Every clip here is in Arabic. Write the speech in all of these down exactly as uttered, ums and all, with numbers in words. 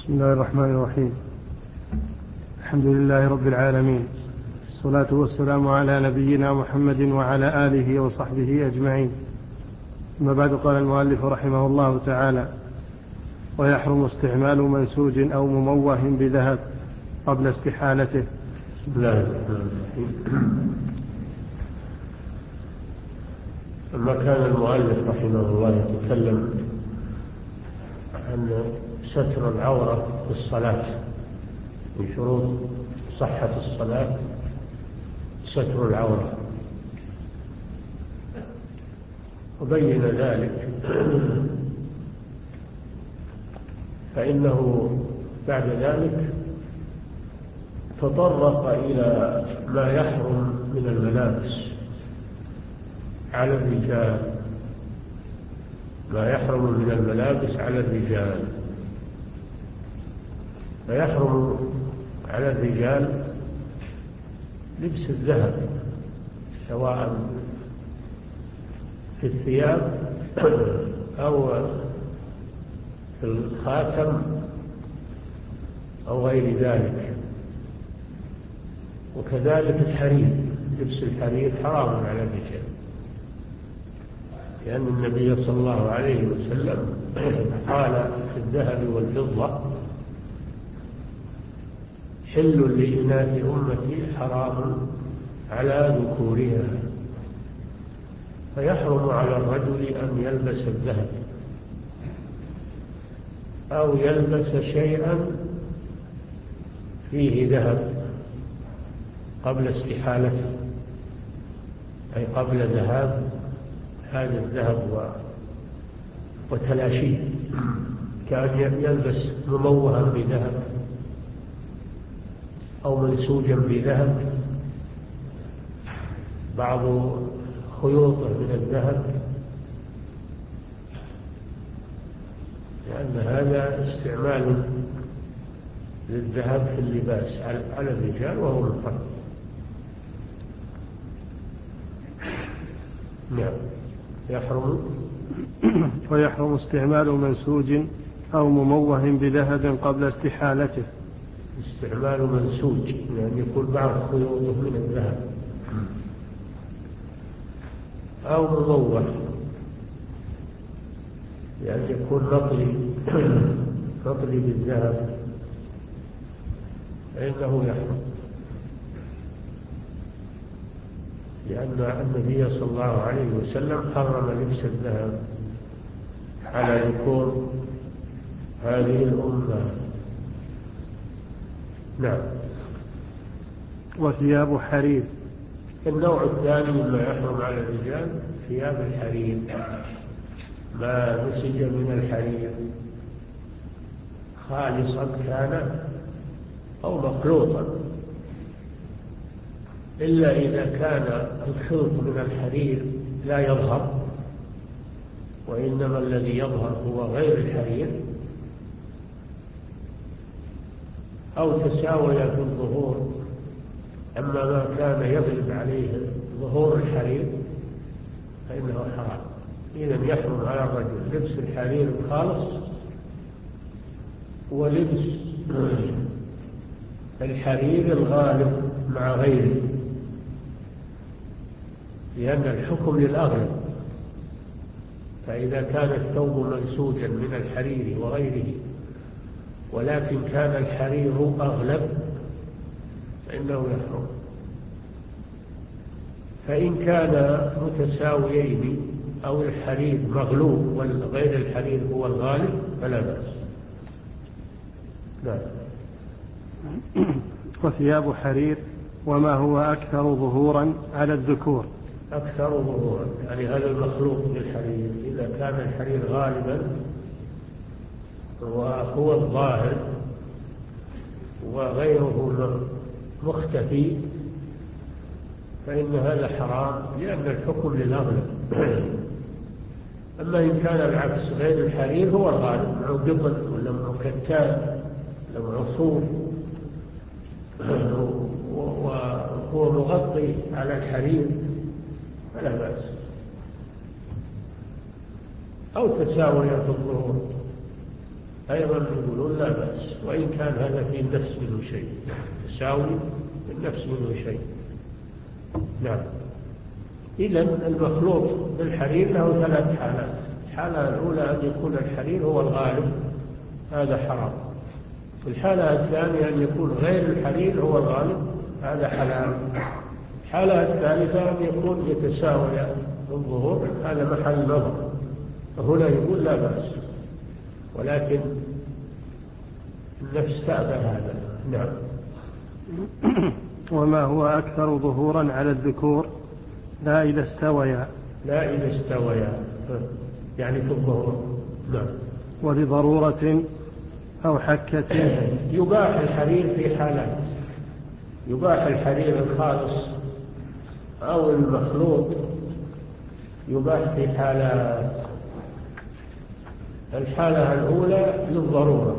بسم الله الرحمن الرحيم. الحمد لله رب العالمين، الصلاة والسلام على نبينا محمد وعلى آله وصحبه أجمعين. أما بعد، قال المؤلف رحمه الله تعالى: ويحرم استعمال منسوج أو مموه بذهب قبل استحالته. بسم الله الرحمن الرحيم. لما كان المؤلف رحمه الله يتكلم عن ستر العورة في الصلاة، من شروط صحة الصلاة ستر العورة، وبين ذلك، فإنه بعد ذلك تطرق إلى ما يحرم من الملابس على الرجال، ما يحرم من الملابس على الرجال. فيحرم على الرجال لبس الذهب، سواء في الثياب أو في الخاتم أو غير ذلك. وكذلك الحرير، لبس الحرير حرام على الرجال، لأن النبي صلى الله عليه وسلم قال في الذهب والفضة: حل لإناث أمتي حرام على ذكورها. فيحرم على الرجل أن يلبس الذهب أو يلبس شيئا فيه ذهب قبل استحالته، أي قبل ذهاب هذا الذهب وتلاشيه، كأن يلبس مموها بذهب أو منسوجا بذهب، بعض خيوطه من الذهب، لأن هذا استعمال للذهب في اللباس على الرجال وهو محرم. نعم. يحرم ويحرم استعمال منسوج أو مموه بذهب قبل استحالته. استعمال منسوج يعني يكون بعض خيوطه من الذهب، أو مموه يعني يكون نطلي نطلي بالذهب، فإنه يحرم، لأن النبي صلى الله عليه وسلم حرم لبس الذهب على ذكور هذه الأمة. نعم. وثياب حرير. النوع الثاني مما يحرم على الرجال ثياب الحرير، ما نسج من الحرير خالصا كان أو مخلوطا، إلا إذا كان الخلط من الحرير لا يظهر، وإنما الذي يظهر هو غير الحرير، أو تساوي في الظهور، أما ما كان يغلب عليه ظهور الحرير فإنه حرام. إذن يحرم على الرجل لبس الحرير الخالص ولبس الحرير الغالب مع غيره، لأن الحكم للأغلب. فإذا كان الثوب منسوجا من الحرير وغيره ولكن كان الحرير أغلب فإنه يحرم. فإن كان متساويين أو الحرير مغلوب وغير الحرير هو الغالب فلا بأس. لا. وثياب حرير وما هو أكثر ظهورا على الذكور. أكثر ظهورا يعني هذا المخلوق بالحرير، إذا كان الحرير غالبا وهو الظاهر وغيره مختفي فإن هذا حرام، لأن الحكم للأغلب. أما إن كان العكس، غير الحرير هو الغالب، معه قطن ولا معه كتان ولا معه صوف وهو مغطي على الحرير فلا بأس، أو تساوي في الظهور. أيضا يقولون لا بأس، وإن كان هذا في النفس منه شيء، تساوي في النفس منه شيء. نعم. إذن المخلوط بالحرير له ثلاث حالات. الحالة الأولى أن يكون الحرير هو الغالب، هذا حرام. الحالة الثانية أن يكون غير الحرير هو الغالب، هذا حلال. الحالة الثالثة أن يكون يتساوي الظهور، هذا محل نظر، فهنا يقول لا بأس، ولكن النفس تأبى هذا. نعم. وما هو أكثر ظهورا على الذكور؟ لا إذا استويا. لا إذا استويا يعني في الظهور. نعم. ولضرورة أو حكة. يباح الحرير في حالات، يباح الحرير الخالص أو المخلوط، يباح في حالات. الحالة الأولى للضرورة،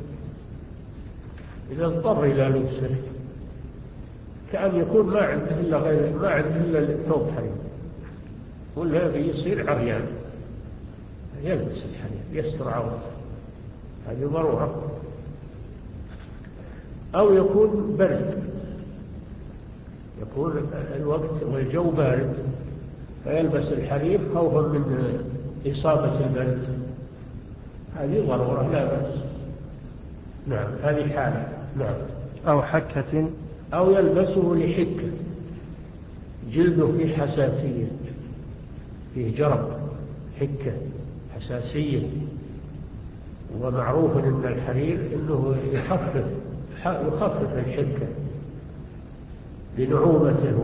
إذا اضطر إلى لبسه، كأن يكون ما عنده إلا غير ما عنده إلا ثوب حرير، ولا يصير عريان، يلبس الحرير يستر عورته، هذه ضرورة. أو يكون برد، يكون الوقت والجو بارد فيلبس الحرير خوفا من إصابة البرد، هذه ضرورة لا بأس. نعم، هذه حالة. نعم. أو حكة، أو يلبسه لحكة، جلده فيه حساسية، فيه جرب، حكة، حساسية، ومعروف أن الحرير أنه يخفف يخفف الحكة لنعومته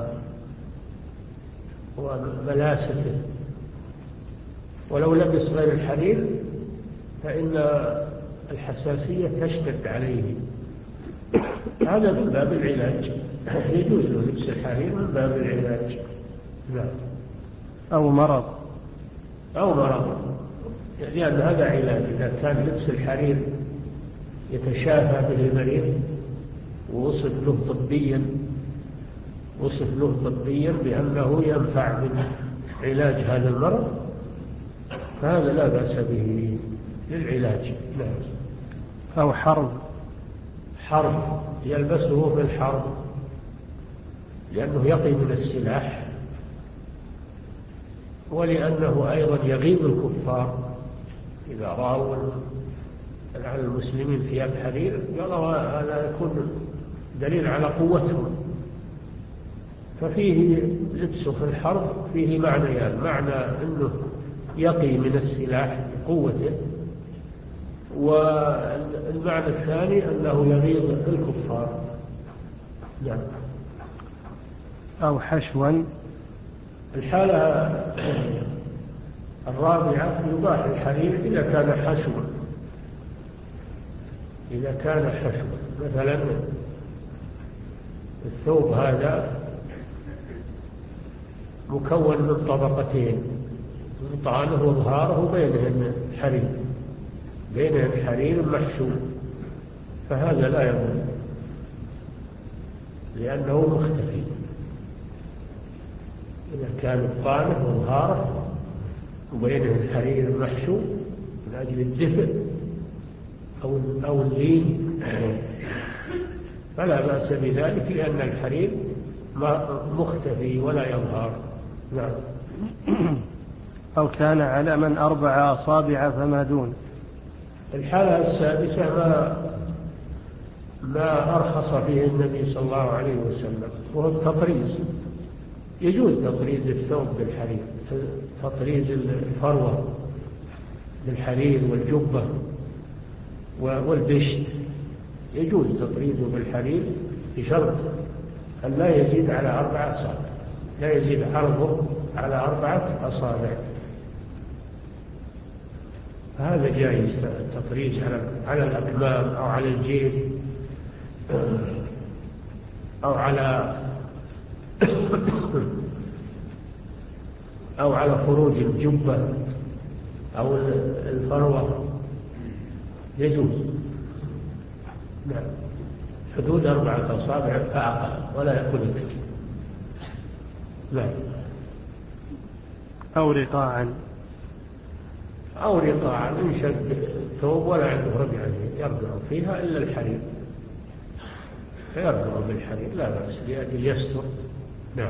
وملاسته. ولو لبس غير الحرير فإن الحساسية تشتد عليه، هذا من باب العلاج، يجوز له لبس الحرير من باب العلاج. نعم. أو مرض، أو مرض، لأن هذا علاج. إذا كان لبس الحرير يتشافى به المريض ووصف له طبيا وصف له طبيا بأنه ينفع من علاج هذا المرض، فهذا لا بأس به للعلاج. نعم. أو حرب، حرب يلبسه في الحرب لأنه يقي من السلاح، ولأنه أيضا يغيب الكفار إذا رأوا على المسلمين ثياب حرير قالوا هذا يكون دليل على قوتهم. ففيه لبسه في الحرب فيه معنيان، يعني معنى أنه يقي من السلاح بقوته، والمعنى الثاني أنه يغيظ الكفار. نعم. أو حشوا. الحالة الرابعة يباح الحرير إذا كان حشوا، إذا كان حشوا، مثلا الثوب هذا مكون من طبقتين، طعنه وظهاره بينهن حرير، بينهن حرير محشو، فهذا لا يضر لأنه مختفي. إذا كان الطعنه وظهاره وبينه الحرير محشو من أجل الدفء أو أو اللين فلا بأس بذلك، لأن الحرير مختفي ولا يظهر. نعم. أو كان على من أربع أصابع فما دون. الحالة السادسة ما ما أرخص فيه النبي صلى الله عليه وسلم، وهو التطريز. يجوز تطريز الثوب بالحرير، تطريز الفروة بالحرير والجبة والبشت، يجوز تطريزه بالحرير بشرط أن لا يزيد على أربع أصابع، لا يزيد عرضه على أربعة أصابع، هذا جائز التطريز على الأكمام أو على الجيب أو على أو على خروج الجبة أو الفروة، يجوز. نعم. حدود أربعة أصابع فأقل ولا يكون أكثر. نعم. أو رقاعا، أو رقاعا إن شد الثوب ولا عنده رقعة يرقع فيها إلا الحرير، فيرقع بالحرير لا بأس لأجل يستر. نعم.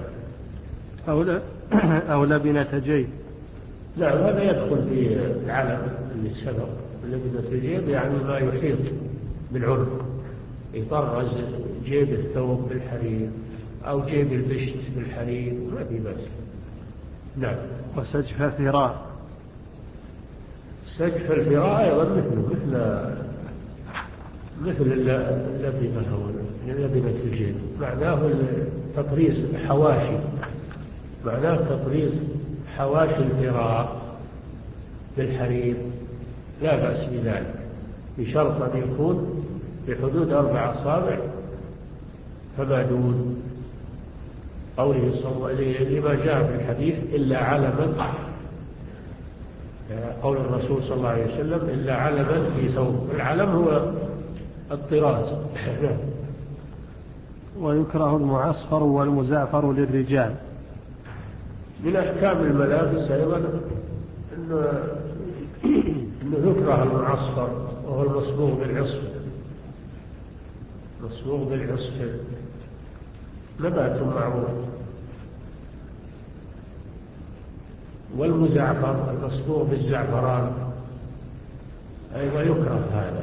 أو لبنة جيب. نعم هذا يدخل في العلم اللي سبق. لبنة الجيب يعني ما يحيط بالعنق، يطرز جيب الثوب بالحرير أو جيب البشت بالحرير ما في بأس. نعم. وسجف فراء. سجف الفراء أيضا مثله مثل مثل اللبنة أو لبنة الجيب، معناه تطريز حواشي، معناه تطريز حواشي الفراء بالحرير لا بأس بذلك، بشرط أن يكون بحدود أربع أصابع فما دون. قوله صلى الله عليه وسلم لما جاء في الحديث إلا علما، قول الرسول صلى الله عليه وسلم إلا علما في ثوب. العلم هو الطراز. ويكره المعصفر والمزعفر للرجال. من أحكام الملابس أيضا إنه, إنه يكره المعصفر وهو المصبوغ بالعصفر. مصبوغ بالعصفر نبات معروف. والمزعفر المصبوغ بالزعفران أيضا يكره هذا،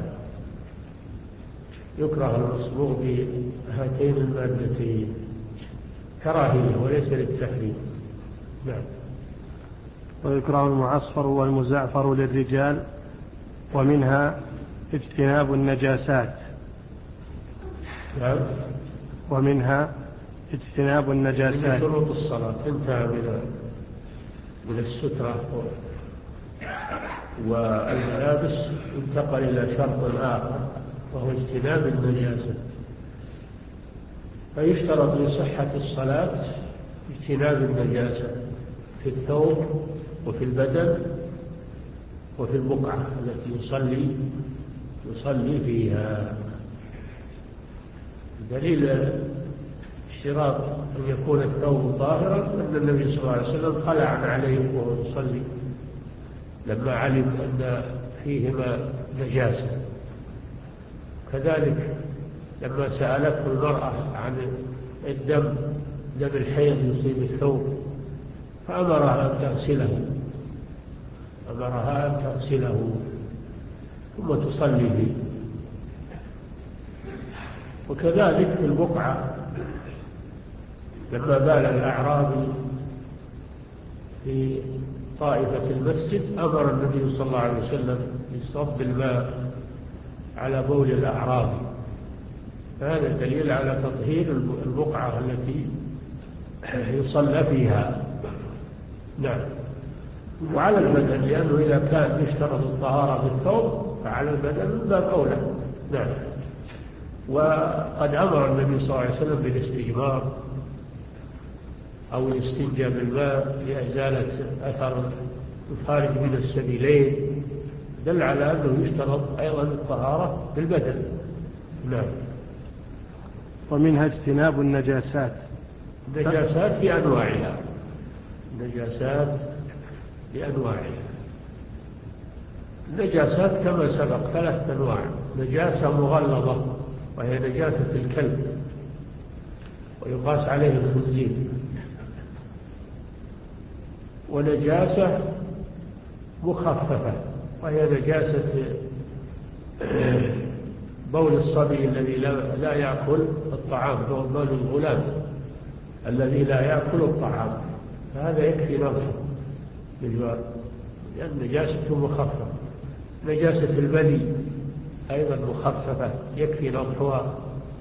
يكره المصبوغ بهاتين المادتين كراهية وليس للتحريم. نعم. ويكره المعصفر والمزعفر للرجال، ومنها اجتناب النجاسات. نعم. ومنها اجتناب النجاسات. من شروط الصلاة انتهى من من السترة والملابس، انتقل إلى شرط آخر وهو اجتناب النجاسة. فيشترط لصحة الصلاة اجتناب النجاسة في الثوب وفي البدن وفي البقعة التي يصلي يصلي فيها. دليل اشتراط أن يكون الثوب طاهرا أن النبي صلى الله عليه وسلم خلع عليه وهو يصلي لما علم أن فيهما نجاسة. كذلك لما سألته المرأة عن الدم دم الحيض يصيب الثوب فأمرها أن تغسله أمرها أن تغسله ثم تصلي به. وكذلك في البقعة لما بال الأعرابي في طائفة المسجد أمر النبي صلى الله عليه وسلم بصب الماء على بول الأعرابي. هذا دليل على تطهير البقعة التي يصلى فيها. نعم. وعلى البدن لأنه إذا كان يشترط الطهارة بالثوب فعلى البدن من باب أولى. نعم. وقد أمر النبي صلى الله عليه وسلم بالاستجمار أو الاستنجاء بالماء لإزالة أثر الخارج من السبيلين، دل على أنه يشترط أيضا الطهارة بالبدن. نعم. ومنها اجتناب النجاسات. النجاسات بأنواعها النجاسات بأنواعها النجاسات كما سبق ثلاث أنواع: نجاسة مغلظة وهي نجاسة الكلب ويقاس عليه الخنزير، ونجاسة مخففة وهي نجاسة بول الصبي الذي لا يأكل الطعام، بول الغلام الذي لا يأكل الطعام، فهذا يكفي نظفه بالجوار لأن نجاسته مخففة. نجاسة البلي أيضا مخففة يكفي نظفها.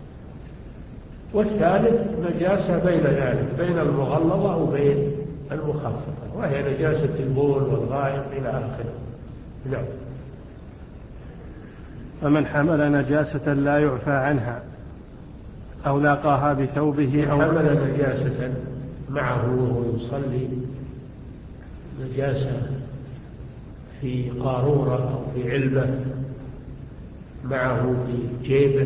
والثالث نجاسة بين ذلك بين المغلظة وبين المخففة وهي نجاسة البول والغائط إلى آخره. نعم. فمن حمل نجاسة لا يعفى عنها أو لاقاها بثوبه أو حمل نجاسة معه وهو يصلي، نجاسة في قارورة أو في علبة معه في جيبه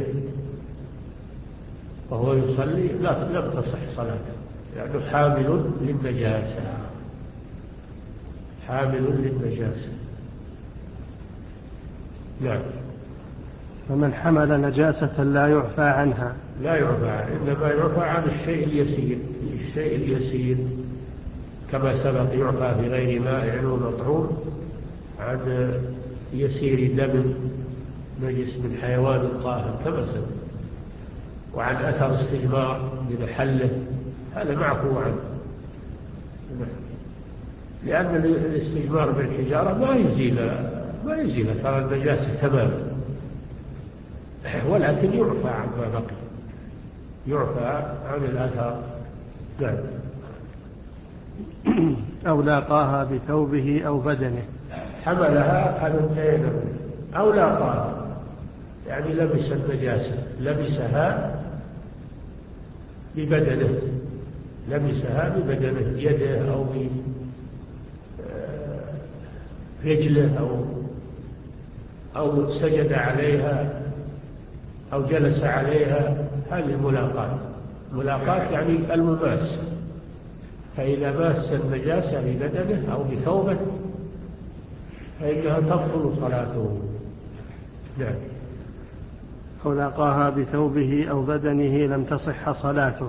وهو يصلي لا لم تصح صلاته لأنه حامل للنجاسة حامل للنجاسة نعم. فمن حمل نجاسة لا يعفى عنها. لا يعفى، إنما يعفى عن الشيء اليسير. الشيء اليسير كما سبق يعفى في غير مائع ومطعوم عن يسير دم نجس من حيوان طاهر كما سبق، وعن أثر استجمار بمحله هذا معفو عنه، لأن الاستجمار بالحجارة ما يزيل ما يزيل أثر النجاسة تماما، ولكن يعفى عما بقي، يعفى عن الأثر. نعم. أو لاقاها بثوبه أو بدنه. حملها حملتين أو لاقاها يعني لبس النجاسة، لبسها ببدنه، لبسها ببدنه، يده أو برجله أو أو سجد عليها أو جلس عليها. هذه ملاقات. ملاقات يعني المماس، فإذا ماس النجاسة ببدنه أو بثوبه فإنها تبطل صلاته. نعم. أو لاقاها بثوبه أو بدنه لم تصح صلاته.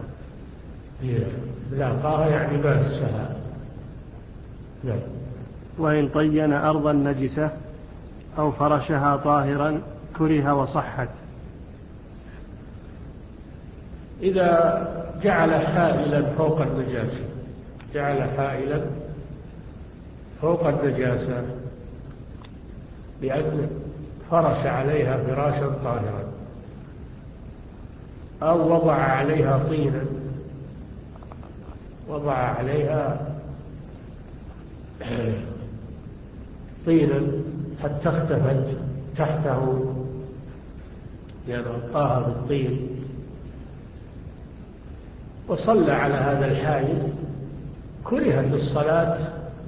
لاقاها يعني ماسها. نعم. وإن طين أرضا نجسة أو فرشها طاهرا كره وصحت. إذا جعل حائلا فوق النجاسة، جعل حائلا فوق النجاسة بأن فرش عليها فراشا طاهرا أو وضع عليها طينا، وضع عليها طينا حتى اختفت تحته يعني غطاها بالطين، وصلى على هذا الحائل كرهت الصلاة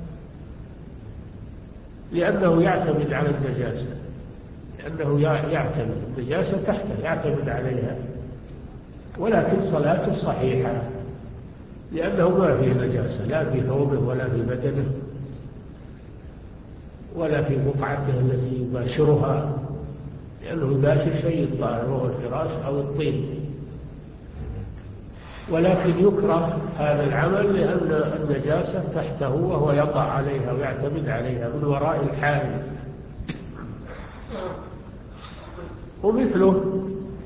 لأنه يعتمد على النجاسة، لأنه يعتمد النجاسة تحته يعتمد عليها، ولكن صلاته صحيحة لأنه ما فيه نجاسة لا في ثوبه ولا في بدنه ولا في بقعته التي يباشرها، لأنه يباشر شيء طاهر وهو الفراش أو الطين. ولكن يكره هذا العمل لأن النجاسة تحته وهو يقع عليها ويعتمد عليها من وراء الحائل. ومثله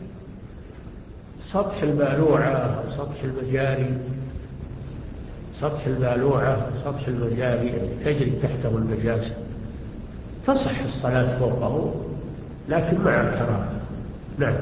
سطح البالوعة سطح المجاري، سطح البالوعة سطح المجاري تجري تحته النجاسة تصح الصلاة فوقه لكن مع الكراهة. نعم.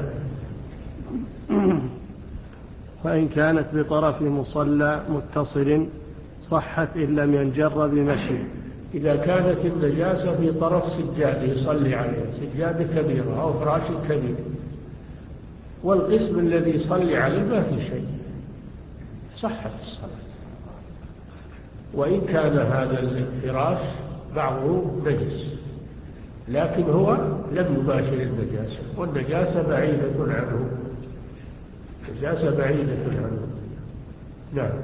وإن كانت بطرف مصلى متصل صحت إن لم ينجر بمشي. إذا كانت النجاسة في طرف سجاد يصلي عليه، سجاد كبيرة أو فراش كبير، والقسم الذي يصلي عليه ما في شيء صحت الصلاة. وإن كان هذا الفراش بعضه نجس لكن هو لم يباشر النجاسة، والنجاسة بعيدة عنه، نجاسة بعيدة عنه. نعم.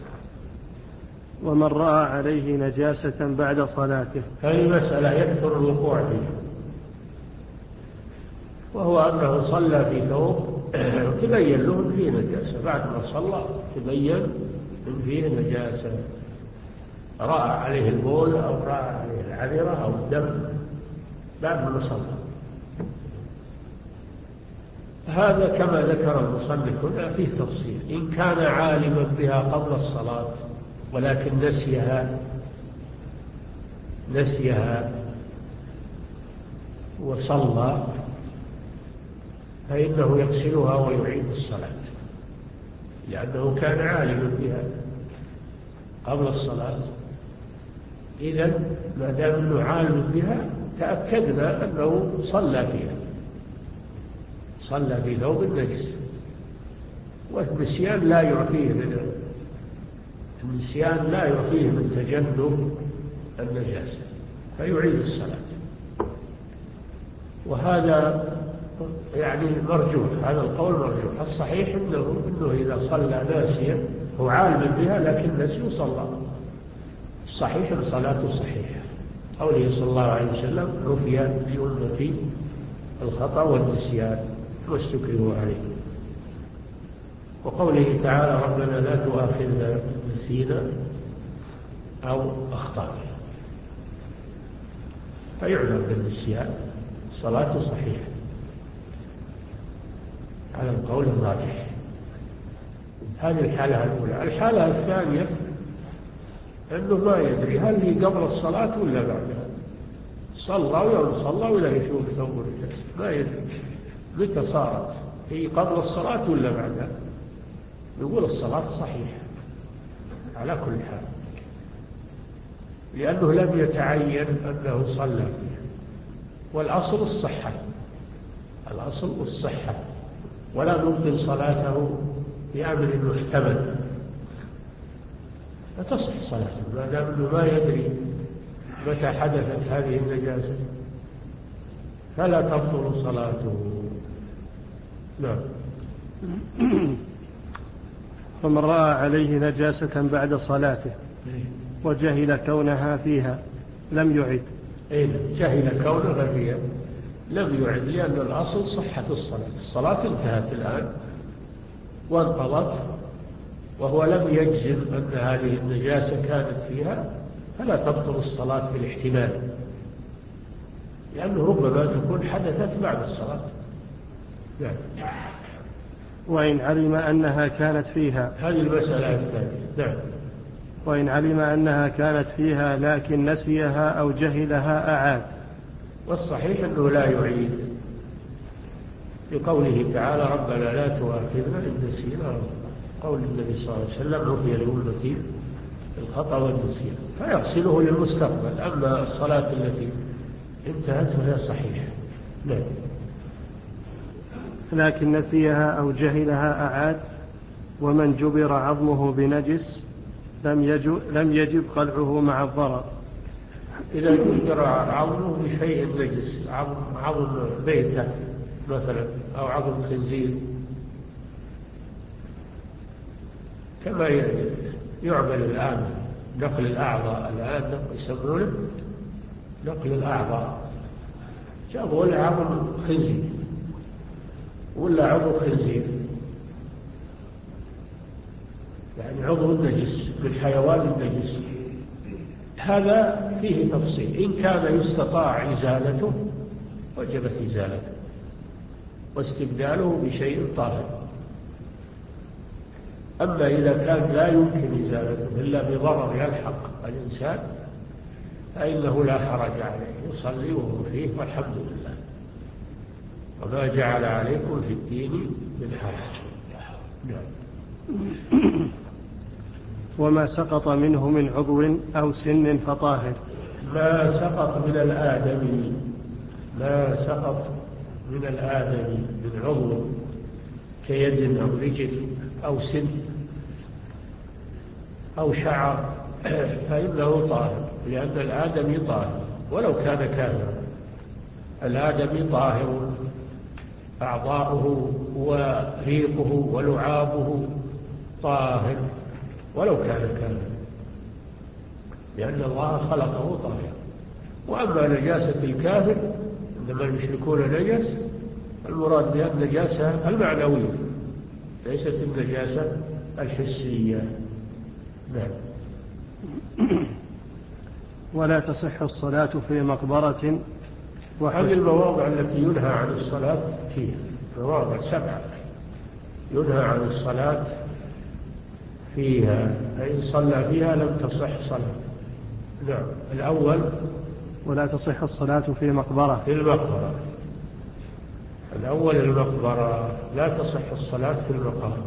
ومن رأى عليه نجاسة بعد صلاته. هذه مسألة يكثر الوقوع فيها، وهو أنه صلى في ثوب تبين له فيه نجاسة، بعد ما صلى تبين إن فيه نجاسة، رأى عليه البول أو رأى عليه العذرة أو الدم بعد ما صلى. هذا كما ذكر المصنف هنا فيه تفصيل. إن كان عالما بها قبل الصلاة ولكن نسيها نسيها وصلى فإنه يغسلها ويعيد الصلاة، لأنه كان عالما بها قبل الصلاة. إذن ما دام أنه عالم بها تأكدنا أنه صلى فيها، صلى في ثوب النجس، والنسيان لا يعفيه من النسيان لا يعفيه من تجنب النجاسة فيعيد الصلاة. وهذا يعني مرجوح، هذا القول مرجوح. الصحيح إنه, إنه إذا صلى ناسيا هو عالم بها لكن نسي صلى، الصحيح صلاته صحيحة. قوله صلى الله عليه وسلم عفي لأمتي الخطأ والنسيان ما استكرهوا عليه. وقوله تعالى ربنا لا تؤاخذنا نسينا أو أخطأنا، فيعلم بالنسيان صلاته صحيحة على القول الراجح. هذه الحالة الأولى. الحالة الثانية أنه ما يدري هل هي قبل الصلاة ولا بعدها، صلى ولا صلى ولا يشوف ثوب النفس، ما يدري متى صارت هي قبل الصلاة ولا بعدها. يقول الصلاة صحيحة على كل حال، لأنه لم يتعين أنه صلى فيها، والأصل الصحة، الأصل الصحة، ولا نبطل صلاته بأمر محتمل، فتصح صلاته ما دام أنه ما يدري متى حدثت هذه النجاسة، فلا تبطل صلاته. نعم. فمن رأى عليه نجاسة بعد صلاته وجهل كونها فيها لم يعد. إيه، جهل كونها فيها لم يعد، لأن الأصل صحة الصلاة. الصلاة انتهت الآن وانقضت وهو لم يجزم أن هذه النجاسة كانت فيها، فلا تبطل الصلاة بالاحتمال، لأنه ربما تكون حدثت بعد الصلاة. يعني. وإن علم أنها كانت فيها، هذه المسألة الثانية. نعم. وإن علم أنها كانت فيها لكن نسيها أو جهلها أعاد. والصحيح أنه لا يعيد، لقوله تعالى ربنا لا تؤاخذنا إن نسينا، قول النبي صلى الله عليه وسلم عفي لأمتي الخطأ والنسيان، فيغسله للمستقبل. أما الصلاة التي انتهت فهي صحيحة. نعم. لكن نسيها أو جهلها أعاد. ومن جبر عظمه بنجس لم يجب, لم يجب قلعه مع الضرر. إذا جبر عظمه بشيء نجس، عظم, عظم بيته مثلا أو عظم خنزير، كما يعمل الآن نقل الأعضاء، الآن يسمونه نقل الأعضاء، جابوا له عظم خنزير ولا عضو خنزير، يعني عضو النجس من حيوان النجس، هذا فيه تفصيل. إن كان يستطاع إزالته وجبت إزالته واستبداله بشيء طاهر. أما إذا كان لا يمكن إزالته إلا بضرر يلحق الإنسان فإنه لا حرج عليه، يصلي وهو فيه والحمد لله، وما جعل عليكم في الدين من حرج. نعم. وما سقط منه من عضو أو سن فطاهر. ما سقط من الآدمي، ما سقط من الآدمي من عضو كيد أو رجل أو سن أو شعر فإنه طاهر، لأن الآدمي طاهر ولو كان كافرا. الآدمي طاهر، أعضاؤه وريقه ولعابه طاهر ولو كان كافرا، لأن الله خلقه طاهرا. وأما نجاسة الكافر عندما المشركون نجس، المراد بها النجاسة المعنوية ليست النجاسة الحسية. نعم. ولا تصح الصلاة في مقبرة. وهذه المواضع التي ينهى عن الصلاة فيها مواضع سبعة ينهى عن الصلاة فيها، فإن صلى فيها لم تصح صلاة. نعم. الأول ولا تصح الصلاة في مقبرة. في المقبرة. الأول المقبرة لا تصح الصلاة في المقام،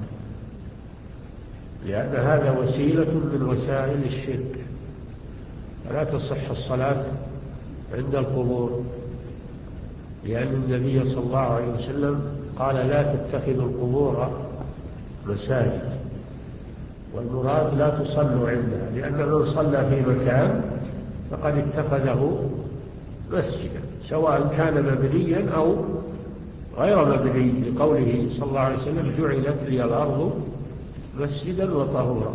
لأن هذا وسيلة من وسائل الشرك، فلا تصح الصلاة عند القبور، لأن النبي صلى الله عليه وسلم قال لا تتخذوا القبور مساجد، والمراد لا تصلوا عندها، لأن من صلى في مكان فقد اتخذه مسجدا سواء كان مبنيا أو غير مبني، لقوله صلى الله عليه وسلم جعلت لي الأرض مسجدا وطهورا.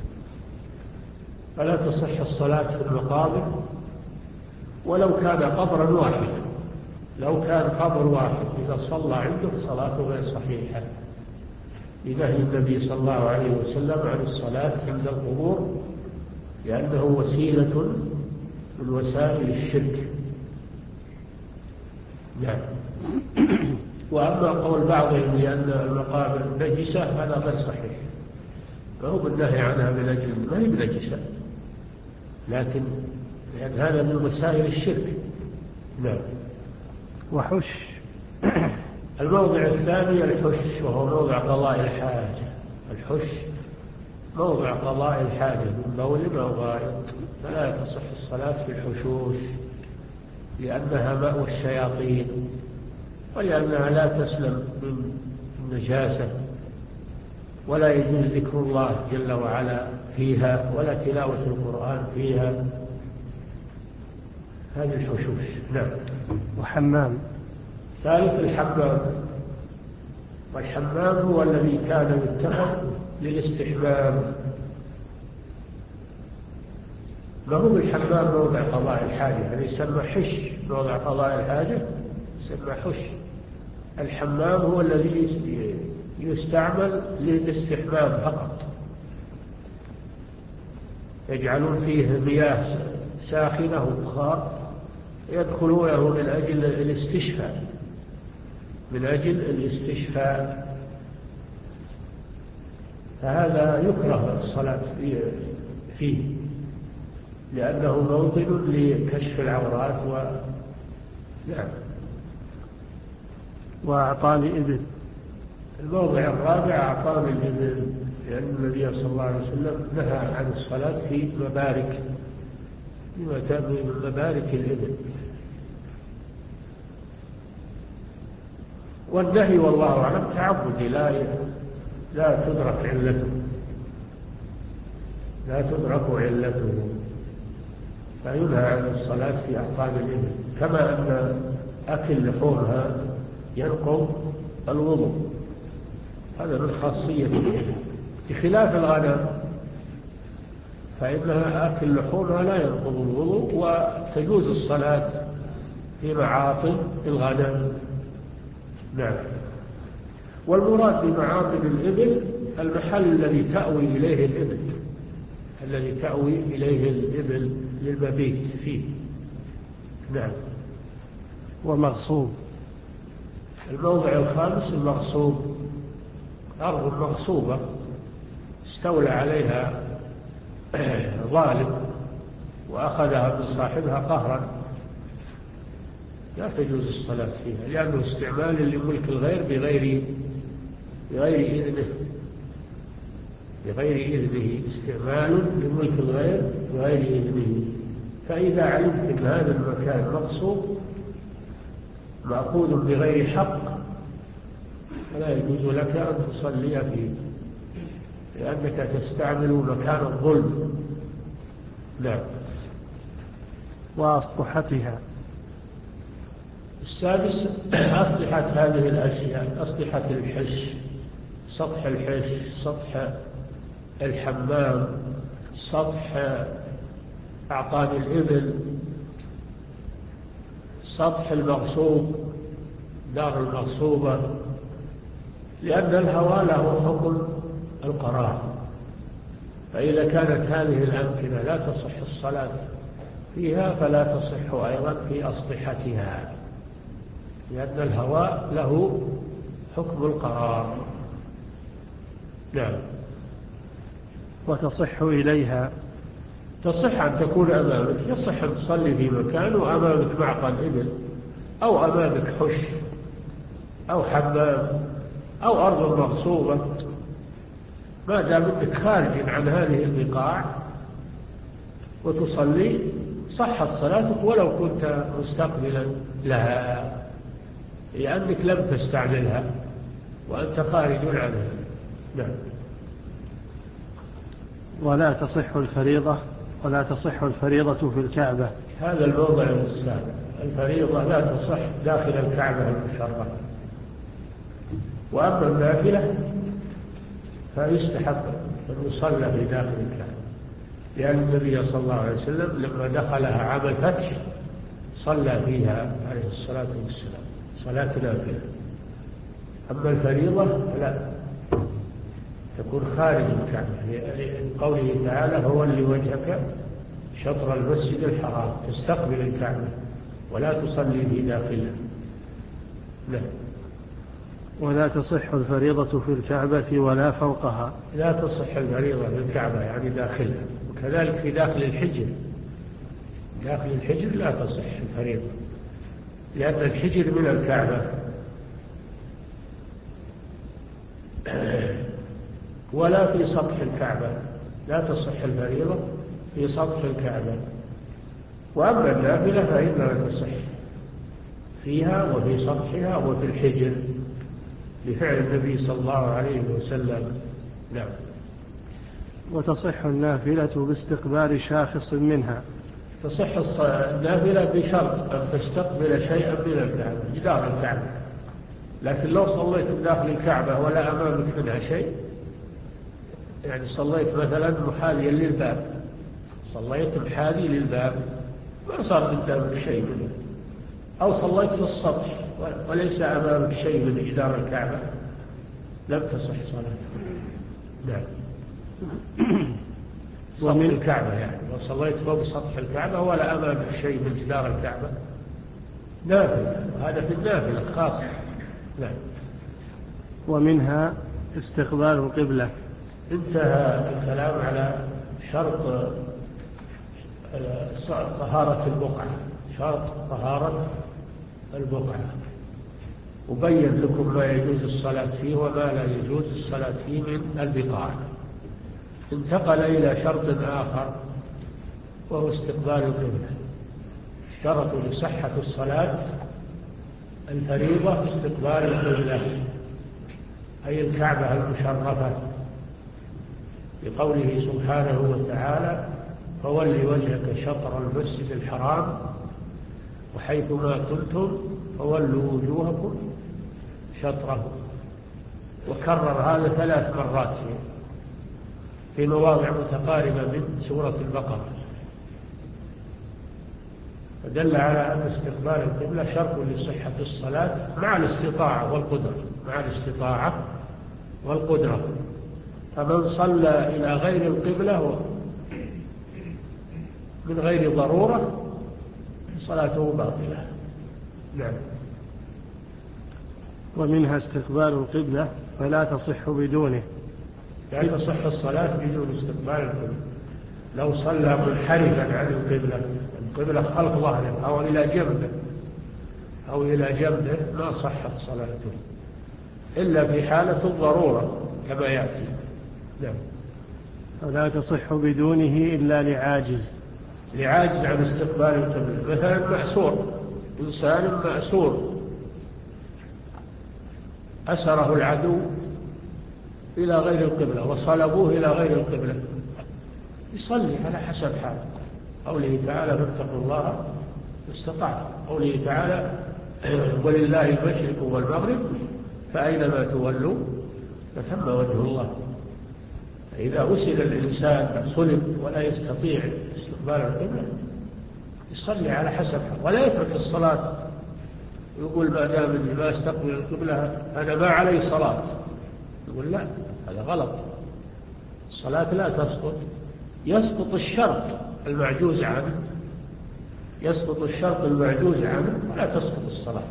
فلا تصح الصلاة في المقابر ولو كان قبرا واحدا، لو كان قبر واحد إذا صلى عنده صلاته غير صحيحة، لنهي النبي صلى الله عليه وسلم عن الصلاة عند القبور، لأنه وسيلة من وسائل الشرك. نعم. وأما قول بعضهم لأن المقابر نجسة هذا غير صحيح، فهو بالنهي عنها من أجل ما هي بنجسة، لكن لأن هذا من وسائل الشرك. نعم. وحش الموضع الثاني الحش، وهو موضع قضاء الحاجة. الحش موضع قضاء الحاجة من بول أو غائط، فلا تصح الصلاة في الحشوش لأنها مأوى الشياطين، ولأنها لا تسلم من النجاسة، ولا يجوز ذكر الله جل وعلا فيها ولا تلاوة القرآن فيها. هذه الحشوش. نعم. وحمام. ثالث الحمام، والحمام هو الذي كان يتخذ للاستحمام، ما هو بالحمام موضع قضاء الحاجة، هذا يسمى حش. موضع قضاء الحاجة يسمى حش. الحمام هو الذي يستعمل للاستحمام فقط، يجعلون فيه مياه ساخنة وبخار يدخلونه من أجل الاستشفاء، من أجل الاستشفاء، فهذا يكره الصلاة فيه لأنه موطن لكشف العورات. و نعم. وأعطاني إبل. الموضع الرابع أعطاني الإبل، لأن النبي صلى الله عليه وسلم نهى عن الصلاة في مبارك، بما تأمل من مبارك الإبل. والنهي والله أعلم تعبدي، لا لا تدرك علته، لا تدرك علته، فينهى عن الصلاة في أعقاب الإبل، كما أن أكل لحومها ينقض الوضوء، هذا من خاصية الإبل، بخلاف الغنم فإنها أكل لحومها لا ينقض الوضوء، وتجوز الصلاة في معاطن الغنم. نعم. والمراد بمعاطن الإبل المحل الذي تأوي إليه الإبل، الذي تأوي إليه الإبل للمبيت فيه. نعم. ومغصوب. الموضع الخامس المغصوب، أرض مغصوبة استولى عليها ظالم وأخذها من صاحبها قهرا، لا تجوز الصلاة فيها، لأنه استعمال لملك الغير بغير بغير إذنه، بغير إذنه، استعمال لملك الغير بغير إذنه. فإذا علمت أن هذا المكان مغصوب مأخوذ بغير حق فلا يجوز لك أن تصلي فيه، لأنك تستعمل مكان الظلم. نعم. وأسطحتها. السادس أسطحة هذه الأشياء، أسطحة الحش، سطح الحش، سطح الحمام، سطح أعطان الإبل، سطح المغصوب، دار المغصوبة، لأن الهواء له حكم القرار، فإذا كانت هذه الأمكنة لا تصح الصلاة فيها فلا تصح أيضا في أسطحتها، لأن الهواء له حكم القرار. نعم. وتصح إليها. تصح أن تكون أمامك، يصح أن تصلي في مكان وأمامك معقل إبل أو أمامك حش أو حمام أو أرض مغصوبة، ما دام أنك خارج عن هذه البقاع وتصلي صحت صلاتك ولو كنت مستقبلا لها، لأنك لم تستعملها وأنت خارج عنها. نعم. ولا تصح الفريضة، ولا تصح الفريضة في الكعبة. هذا الموضع السابق، الفريضة لا تصح داخل الكعبة المشرفة، وأما النافلة فيستحب أن يصلى في داخل الكعبة، لأن النبي صلى الله عليه وسلم لما دخلها عام الفتح صلى فيها عليه الصلاة والسلام، صلاة نافلة. أما الفريضة فلا، تكون خارج الكعبة، لقوله تعالى فولي وجهك شطر المسجد الحرام، تستقبل الكعبة ولا تصلي في داخلها. لا. ولا تصح الفريضة في الكعبة ولا فوقها. لا تصح الفريضة في الكعبة يعني داخلها، وكذلك في داخل الحجر، داخل الحجر لا تصح الفريضة، لأن الحجر من الكعبة. ولا في سطح الكعبة، لا تصح الفريضة في سطح الكعبة. وأما النافلة فإنها تصح فيها وفي سطحها وفي الحجر لفعل النبي صلى الله عليه وسلم. نعم. وتصح النافلة باستقبال شاخص منها. تصح النافلة بشرط أن تستقبل شيئا من الكعبة، جدار الكعبة. لكن لو صليت داخل الكعبة ولا أمامك منها شيء، يعني صليت مثلا محاذيا للباب، صليت محاذي للباب ما صار قدامك شيء منه، أو صليت في السطح وليس أمامك شيء من جدار الكعبة، لم تصح صلاتك. نعم. سطح الكعبة يعني لو صليت فوق سطح الكعبة ولا أمامك شيء من جدار الكعبة نافلة، وهذا في النافلة خاصة. نعم. ومنها استقبال القبلة. انتهى الكلام على شرط طهارة البقعة، شرط طهارة البقعة، وبين لكم ما يجوز الصلاة فيه وما لا يجوز الصلاة فيه من البقاع. انتقل إلى شرط آخر وهو استقبال القبلة. شرط لصحة الصلاة الفريضة استقبال القبلة، أي الكعبة المشرفة، بقوله سبحانه وتعالى فولي وجهك شطر المسجد الحرام وحيثما كنتم فولوا وجوهكم شطره. وكرر هذا ثلاث مرات في مواضع متقاربة من سورة البقرة، فدل على أن استقبال القبلة شرط لصحة الصلاة مع الاستطاعة والقدرة، مع الاستطاعة والقدرة. فمن صلى إلى غير القبلة من غير ضرورة صلاته باطلة. نعم. ومنها استقبال القبلة فلا تصح بدونه. لا تصح الصلاة بدون استقبال القبلة. لو صلى منحرفا عن القبلة، القبلة خلف ظهره أو إلى جنبه أو إلى جنبه ما صحت صلاته إلا في حالة الضرورة كما يأتي. نعم. فلا تصح بدونه إلا لعاجز، لعاجز عن استقبال القبلة. مثلا مأسور، إنسان مأسور أسره العدو إلى غير القبلة وصلبوه إلى غير القبلة، يصلي على حسب حاله. قوله تعالى فاتقوا الله استطعتم، قوله تعالى ولله المشرق والمغرب فأينما تولوا فثم وجه الله. فإذا أسر الإنسان صلب ولا يستطيع استقبال القبلة يصلي على حسب حاله ولا يترك الصلاة، يقول ما دام اني ما استقبل القبلة أنا ما علي صلاة. يقول لا، هذا غلط، الصلاة لا تسقط، يسقط الشرط المعجوز عنه، يسقط الشرط المعجوز عنه ولا تسقط الصلاة.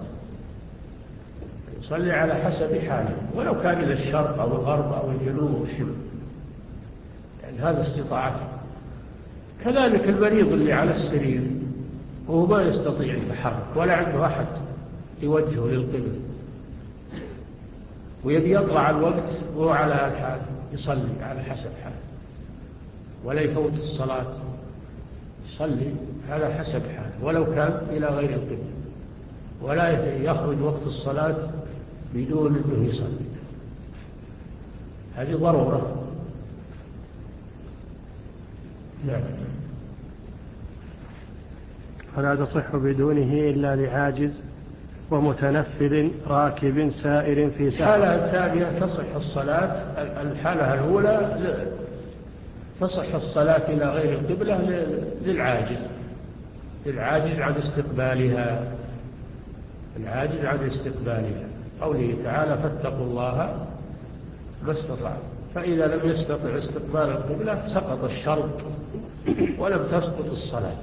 يصلي على حسب حاله ولو كان إلى الشرق أو الغرب أو الجنوب أو الشمال، يعني هذا استطاعته. كذلك المريض اللي على السرير وهو ما يستطيع التحرك ولا عنده أحد يوجهه للقبلة ويبي يطلع الوقت وهو على الحال، يصلي على حسب حاله ولا يفوت الصلاة، يصلي على حسب حاله ولو كان إلى غير القبلة، ولا يخرج وقت الصلاة بدون أنه يصلي. هذه ضرورة. نعم. فلا تصح بدونه إلا لعاجز ومتنفل راكب سائر في سفر. الحالة الثانية تصح الصلاة، الحالة الأولى تصح الصلاة إلى غير القبلة للعاجز، للعاجز عن استقبالها العاجز عن استقبالها. قوله تعالى فاتقوا الله ما استطعتم، فإذا لم يستطع استقبال القبلة سقط الشرط ولم تسقط الصلاة.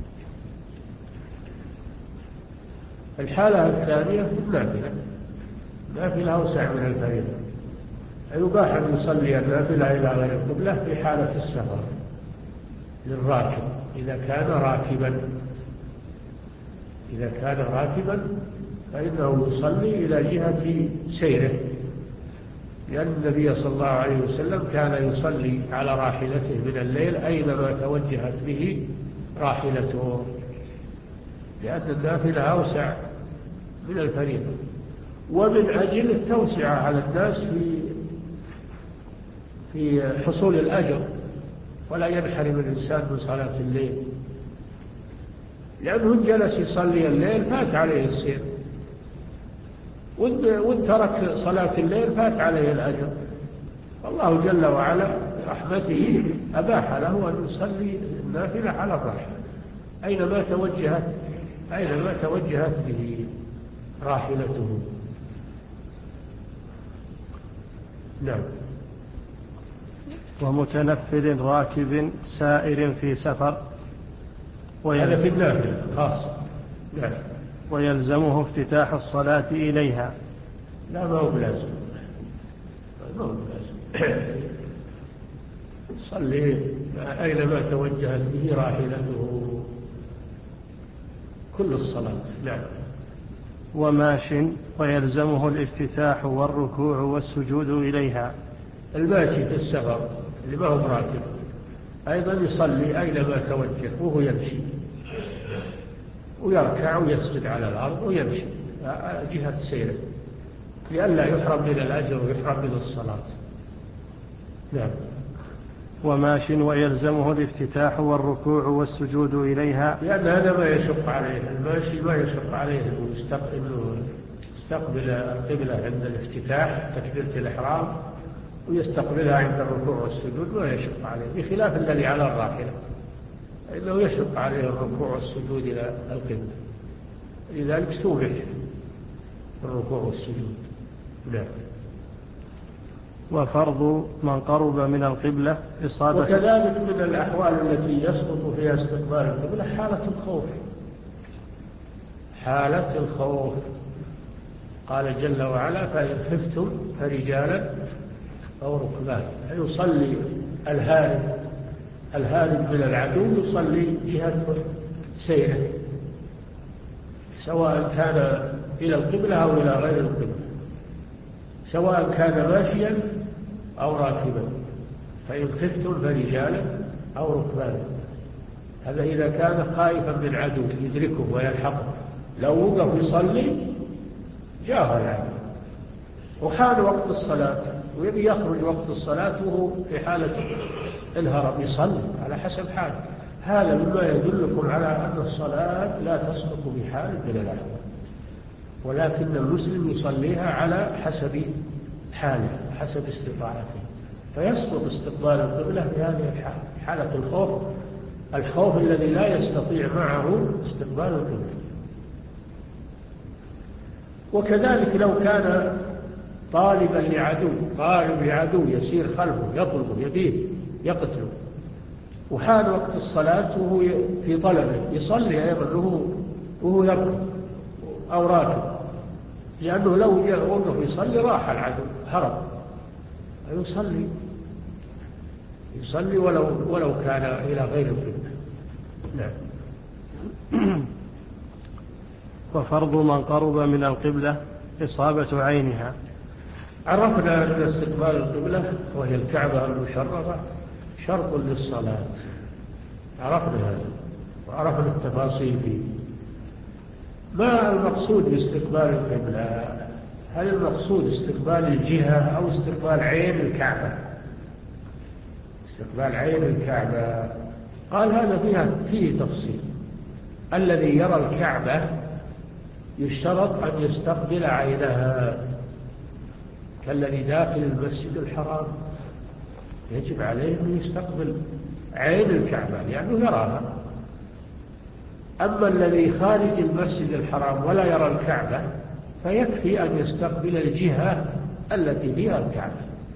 الحالة الثانية النافلة، النافلة أوسع من الفريضة، يباح أن يصلي النافلة إلى غير القبلة في حالة السفر للراكب إذا كان راكبا إذا كان راكبا فإنه يصلي إلى جهة سيره، لأن النبي صلى الله عليه وسلم كان يصلي على راحلته من الليل أينما توجهت به راحلته، لأن النافلة أوسع من الفريضة، ومن أجل التوسعة على الناس في في حصول الأجر، ولا ينحرم الإنسان من صلاة الليل، لأنه إن جلس يصلي الليل فات عليه السير، وإن ترك صلاة الليل فات عليه الأجر. الله جل وعلا برحمته أباح له أن يصلي النافلة على الراحلة أينما توجهت أينما توجهت به راحلته. نعم. ومتنفل راكب سائر في سفر، هذا في النافلة خاصة. نعم. ويلزمه افتتاح الصلاة إليها. لا، ما هو بلازم، ما هو بلازم. صلي أينما توجهت به راحلته كل الصلاة. نعم. وماش ويلزمه الافتتاح والركوع والسجود إليها. الماشي في السفر اللي ما هو راكب أيضا يصلي أينما توجه وهو يمشي، ويركع ويسجد على الأرض ويمشي جهة سيره لئلا يحرم من الأجر ويحرم من الصلاة. نعم. وماش ويلزمه الافتتاح والركوع والسجود إليها، لأن هذا ما يشق عليه، الماشي ما يشق عليه أنه يستقبل القبلة عند الافتتاح تكبيرة الإحرام ويستقبلها عند الركوع والسجود، ما يشق عليه، بخلاف الذي على الراحلة إنه يشق عليه الركوع والسجود إلى القبلة، لذلك سوبح الركوع والسجود. نعم. وفرض من قرب من القبلة إصابة. وكذلك من الأحوال التي يسقط فيها استقبال القبلة حالة الخوف. حالة الخوف قال جل وعلا فإن خفتم فرجالا أو ركبان، يصلي الهارب الهارب من العدو يصلي جهة سيره سواء كان إلى القبلة أو إلى غير القبلة، سواء كان ماشيا أو راكبا. فإن خفتم فرجالا أو ركبانا، هذا إذا كان خائفا من عدو يدركه ويلحقه، لو وقف يصلي جاه العدو وحان وقت الصلاة ويبي يخرج وقت الصلاة وهو في حالة الهرب يصلي على حسب حاله. هذا مما يدلكم على أن الصلاة لا تسقط بحال من الأحوال، ولكن المسلم يصليها على حسب حاله حسب استطاعته، فيسقط استقبال القبلة في هذه الحالة، حالة الخوف الخوف الذي لا يستطيع معه استقبال القبلة. وكذلك لو كان طالبا لعدو طالب لعدو يسير خلفه يطلبه يبيه يقتله، وحان وقت الصلاة وهو في طلبه يصلي أيضا وهو يركض أو راكب، لأنه لو وقف يصلي راح العدو هرب، يصلي يصلي ولو ولو كان إلى غير القبلة. نعم. وفرض من قرب من القبلة إصابة عينها. عرفنا أن استقبال القبلة وهي الكعبة المشرفة شرط للصلاة، عرفنا هذا وعرفنا التفاصيل فيه. ما المقصود باستقبال القبلة؟ هل المقصود استقبال الجهة أو استقبال عين الكعبة؟ استقبال عين الكعبة قال هذا فيها فيه تفصيل. الذي يرى الكعبة يشترط أن يستقبل عينها، كالذي داخل المسجد الحرام يجب عليه أن يستقبل عين الكعبة لأنه يراها. أما الذي خارج المسجد الحرام ولا يرى الكعبة فيكفي أن يستقبل الجهة التي فيها الكعبة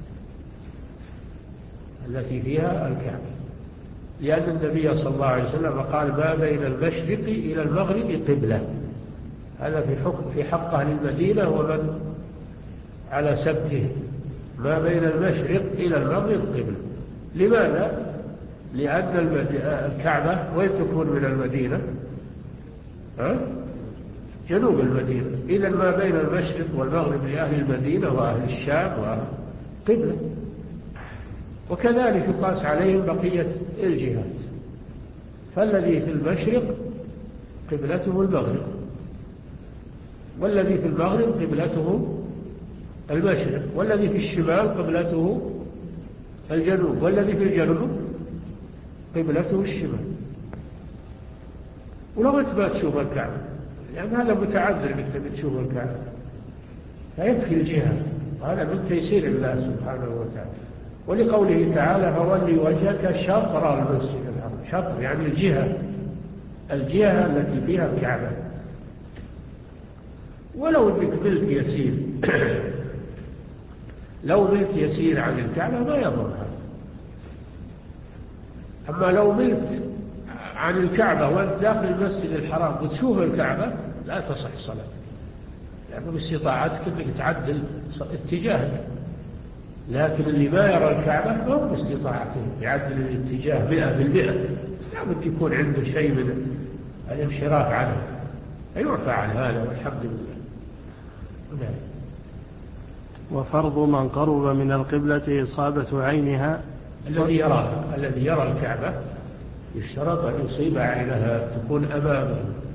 التي فيها الكعبة لأن النبي صلى الله عليه وسلم قال ما بين المشرق إلى المغرب قبلة. هذا في حكم في حق أهل المدينة ومن على سبته. ما بين المشرق إلى المغرب قبلة. لماذا؟ لأن الكعبة وين تكون من المدينة؟ ها؟ جنوب المدينة. إذا ما بين المشرق والمغرب لأهل المدينة وأهل الشام قبلة. وكذلك يقاس عليهم بقية الجهات. فالذي في المشرق قبلته المغرب، والذي في المغرب قبلته المشرق، والذي في الشمال قبلته الجنوب، والذي في الجنوب قبلته الشمال. ولو أنت ما تشوف الكعبة لأن هذا متعذر أنك تبي تشوف الكعبة فيكفي الجهة. هذا من تيسير الله سبحانه وتعالى. ولقوله تعالى فولي وجهك شطر المسجد الحرام. شطر يعني الجهة الجهة التي فيها الكعبة. ولو انك ملت يسير لو ملت يسير عن الكعبة ما يضر هذا. أما لو ملت عن الكعبة وانت داخل المسجد الحرام وتشوف الكعبة لا تصح صلاتك لأنه باستطاعتك انك تعدل اتجاهك. لكن اللي ما يرى الكعبة ما هو باستطاعته يعدل الاتجاه مئة بالمئة. لابد يكون عنده شيء من الانحراف عنه يعفى عن هذا والحمد لله. نعم. وفرض من قرب من القبلة إصابة عينها. الذي يراها الذي يرى الكعبة يشترط أن يصيب عينها تكون أمامه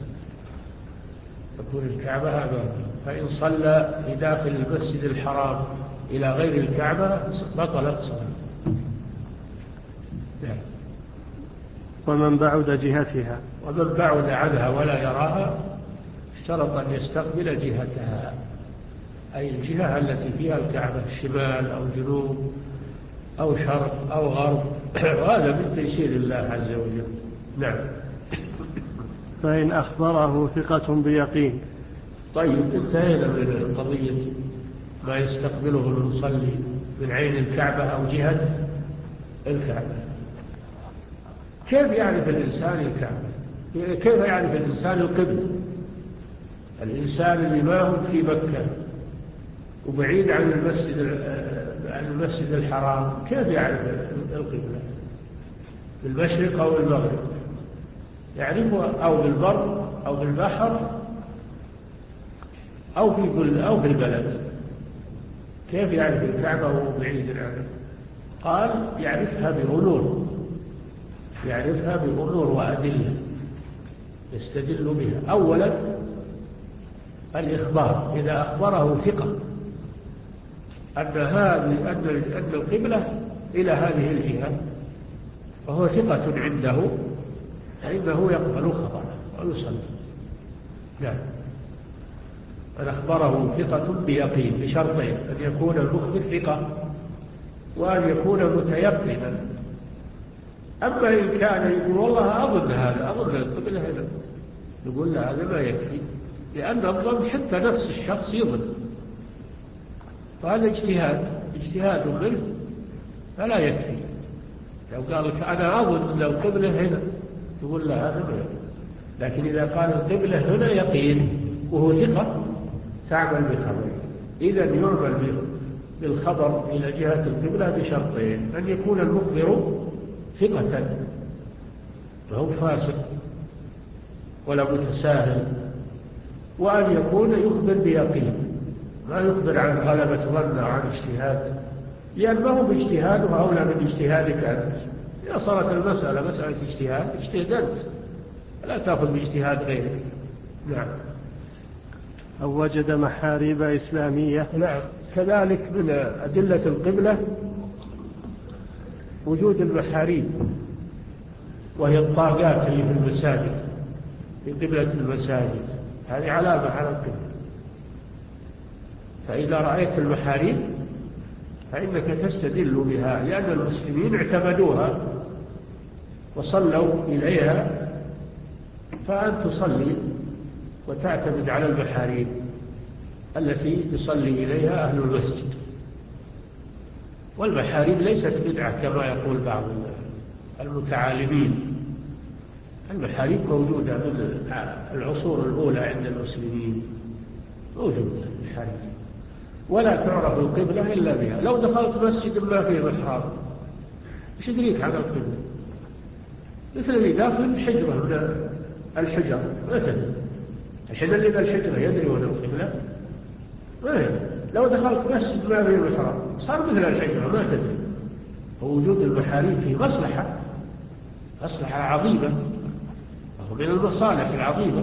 تكون الكعبة أمامه. فإن صلى في داخل المسجد الحرام إلى غير الكعبة بطلت صلاة. نعم. ومن بعد جهتها ومن بعد عنها ولا يراها اشترط أن يستقبل جهتها أي الجهة التي فيها الكعبة شمال أو جنوب أو شرق أو غرب. وهذا من تيسير الله عز وجل. نعم. فإن أخبره ثقة بيقين. طيب انتهينا من قضية ما يستقبله المصلي من عين الكعبة أو جهة الكعبة. كيف يعرف الإنسان الكعبة؟ كيف يعرف الإنسان القبلة؟ الإنسان اللي ما هو في مكة وبعيد عن المسجد عن المسجد الحرام كيف يعرف القبلة؟ بالمشرق أو المغرب يعرفها أو بالبر أو بالبحر أو في أو في البلد. كيف يعرف الكعبة وهو بعيد عنه؟ قال يعرفها بأمور يعرفها بأمور وأدلة يستدل بها. أولا الإخبار. إذا أخبره ثقة أن هذه أن القبلة إلى هذه الجهة فهو ثقة عنده فإنه يقبل خبره ويصلي. نعم. أن أخبره ثقة بيقين بشرطين: أن يكون المخبر ثقة وأن يكون متيقنا. أما إن كان يقول والله أظن هذا أظن القبلة هنا نقول له هذا ما يكفي لأن الظن حتى نفس الشخص يظن فهذا اجتهاد اجتهاد منه فلا يكفي. لو قال لك أنا أظن لو القبلة هنا تقول له هذا ما يكفي. لكن إذا قال القبلة هنا يقين وهو ثقة تعمل بخبره. إذا يعمل بالخبر إلى جهة القبلة بشرطين: أن يكون المخبر ثقة فهو فاسق ولا متساهل، وأن يكون يخبر بيقين ما يخبر عن غلبة ظن أو عن اجتهاد، لأن ما هو باجتهاده أولى من اجتهادك أنت. إذا صارت المسألة مسألة اجتهاد اجتهدت لا تأخذ باجتهاد غيرك. نعم. أو وجد محاريب إسلامية. نعم. كذلك من أدلة القبلة وجود المحاريب وهي الطاقات اللي في المساجد في قبلة المساجد، هذه علامة على القبلة. فإذا رأيت المحاريب فإنك تستدل بها لأن المسلمين اعتمدوها وصلوا إليها فأن تصلي وتعتمد على المحاريب التي يصلي إليها أهل المسجد. والمحاريب ليست بدعة كما يقول بعض المتعالمين. المحاريب موجودة من العصور الأولى عند المسلمين، موجودة المحاريب، ولا تعرف القبلة إلا بها. لو دخلت مسجد ما فيه محراب ايش يدريك عن القبلة؟ مثل اللي داخل حجرة من الحجر ما تدري، عشان اللي بالحجرة يدري وين القبلة؟ ما يدري. لو دخلت مسجد ما فيه محراب صار مثل الحجرة ما تدري. ووجود المحاريب فيه مصلحة، مصلحة عظيمة، وهو من المصالح العظيمة،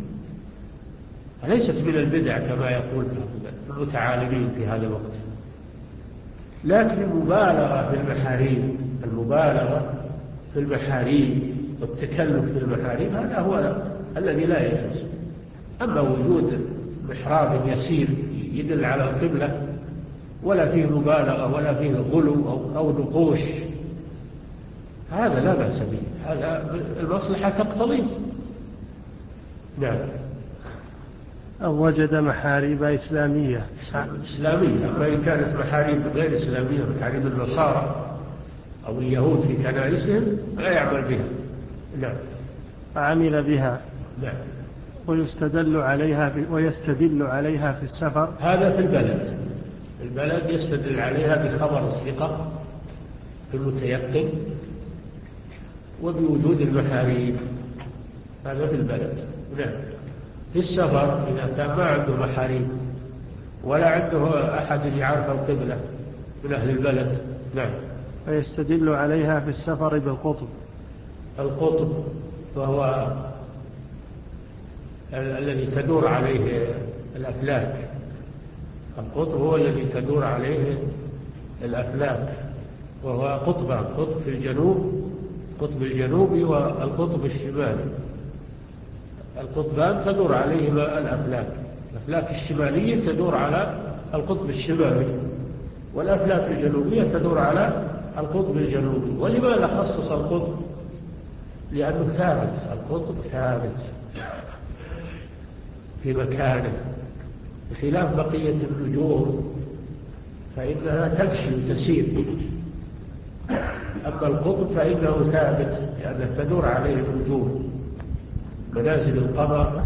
وليست من البدع كما يقول المتعالمين في هذا الوقت. لكن المبالغة في المحاريب، المبالغة في المحاريب والتكلف في المحاريب هذا هو الذي لا يجوز. أما وجود محراب يسير يدل على القبلة ولا فيه مبالغة ولا فيه غلو أو, أو نقوش، هذا لا بأس به، هذا المصلحة تقتضي. نعم. أو وجد محاريب إسلامية إسلامية، أما إن كانت محاريب غير إسلامية، محاريب النصارى أو اليهود في كنائسهم لا يعمل بها. نعم. عمل بها. نعم. ويستدل عليها ب... ويستدل عليها في السفر. هذا في البلد، البلد يستدل عليها بخبر الثقة في المتيقن وبوجود المحاريب، هذا في البلد. نعم. في السفر إذا كان ما عنده محاريب ولا عنده أحد يعرف القبلة من أهل البلد. نعم. ويستدل عليها في السفر بالقطب. القطب وهو الذي تدور عليه الأفلاك، القطب هو الذي تدور عليه الأفلاك، وهو قطبان، قطب في الجنوب، القطب الجنوبي والقطب الشمالي. القطبان تدور عليهما الأفلاك، الأفلاك الشمالية تدور على القطب الشمالي، والأفلاك الجنوبية تدور على القطب الجنوبي. ولماذا خصص القطب؟ لأنه ثابت، القطب ثابت في مكانه، بخلاف بقية النجوم فإنها تمشي وتسير. أما القطب فإنه ثابت لأنه تدور عليه النجوم، منازل القمر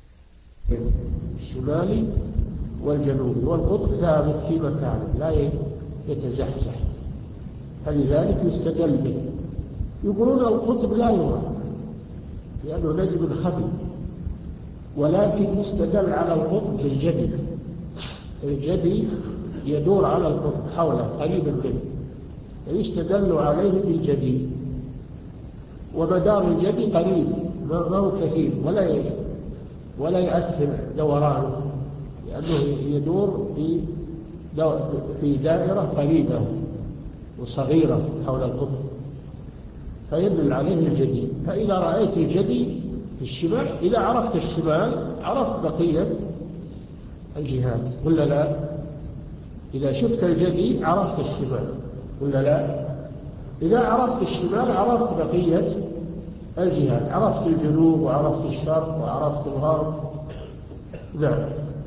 الشمالي والجنوبي، والقطب ثابت في مكانه لا يتزحزح، فلذلك يستدل به. يقولون القطب لا يرى لأنه نجم خفي، ولكن يستدل على القطب بالجدي، الجدي يدور على القطب حوله قريبا منه، فيستدل عليه بالجدي، ومدار الجدي قريب ما هو كثير ولا ولا يؤثر دورانه، لأنه يدور في في دائرة قريبة وصغيرة حول القطب، فيدل عليه الجدي. فإذا رأيت الجدي في الشمال، إذا عرفت الشمال عرفت بقية الجهات ولا لا؟ إذا شفت الجدي عرفت الشمال ولا لا؟ إذا عرفت الشمال عرفت بقية الجهات، عرفت الجنوب وعرفت الشرق وعرفت الغرب. نعم.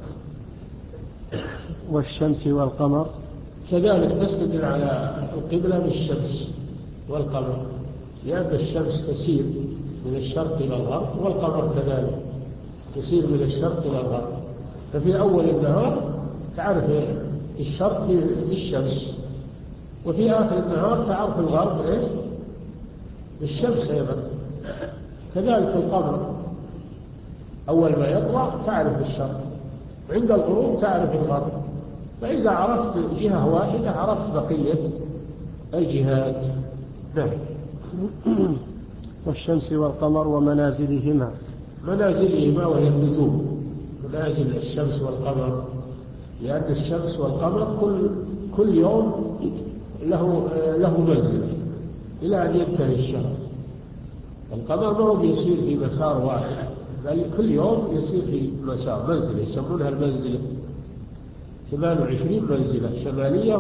والشمس والقمر كذلك تستدل على القبلة بالشمس والقمر، لأن الشمس تسير من الشرق إلى الغرب، والقمر كذلك تسير من الشرق إلى الغرب. ففي أول النهار تعرف الشرق بالشمس، وفي آخر النهار تعرف الغرب إيش؟ بالشمس أيضا. كذلك القمر أول ما يطلع تعرف الشرق، وعند الغروب تعرف الغرب. فإذا عرفت جهة واحدة عرفت بقية الجهات. نعم. والشمس والقمر ومنازلهما. منازلهما وهي النجوم، منازل الشمس والقمر، لأن الشمس والقمر كل كل يوم له له منزلة إلى أن ينتهي الشهر. القمر ما هو بيسير في مسار واحد، بل كل يوم يسير في مسار منزلة يسمونها المنزلة، ثمان وعشرين منزلة شمالية،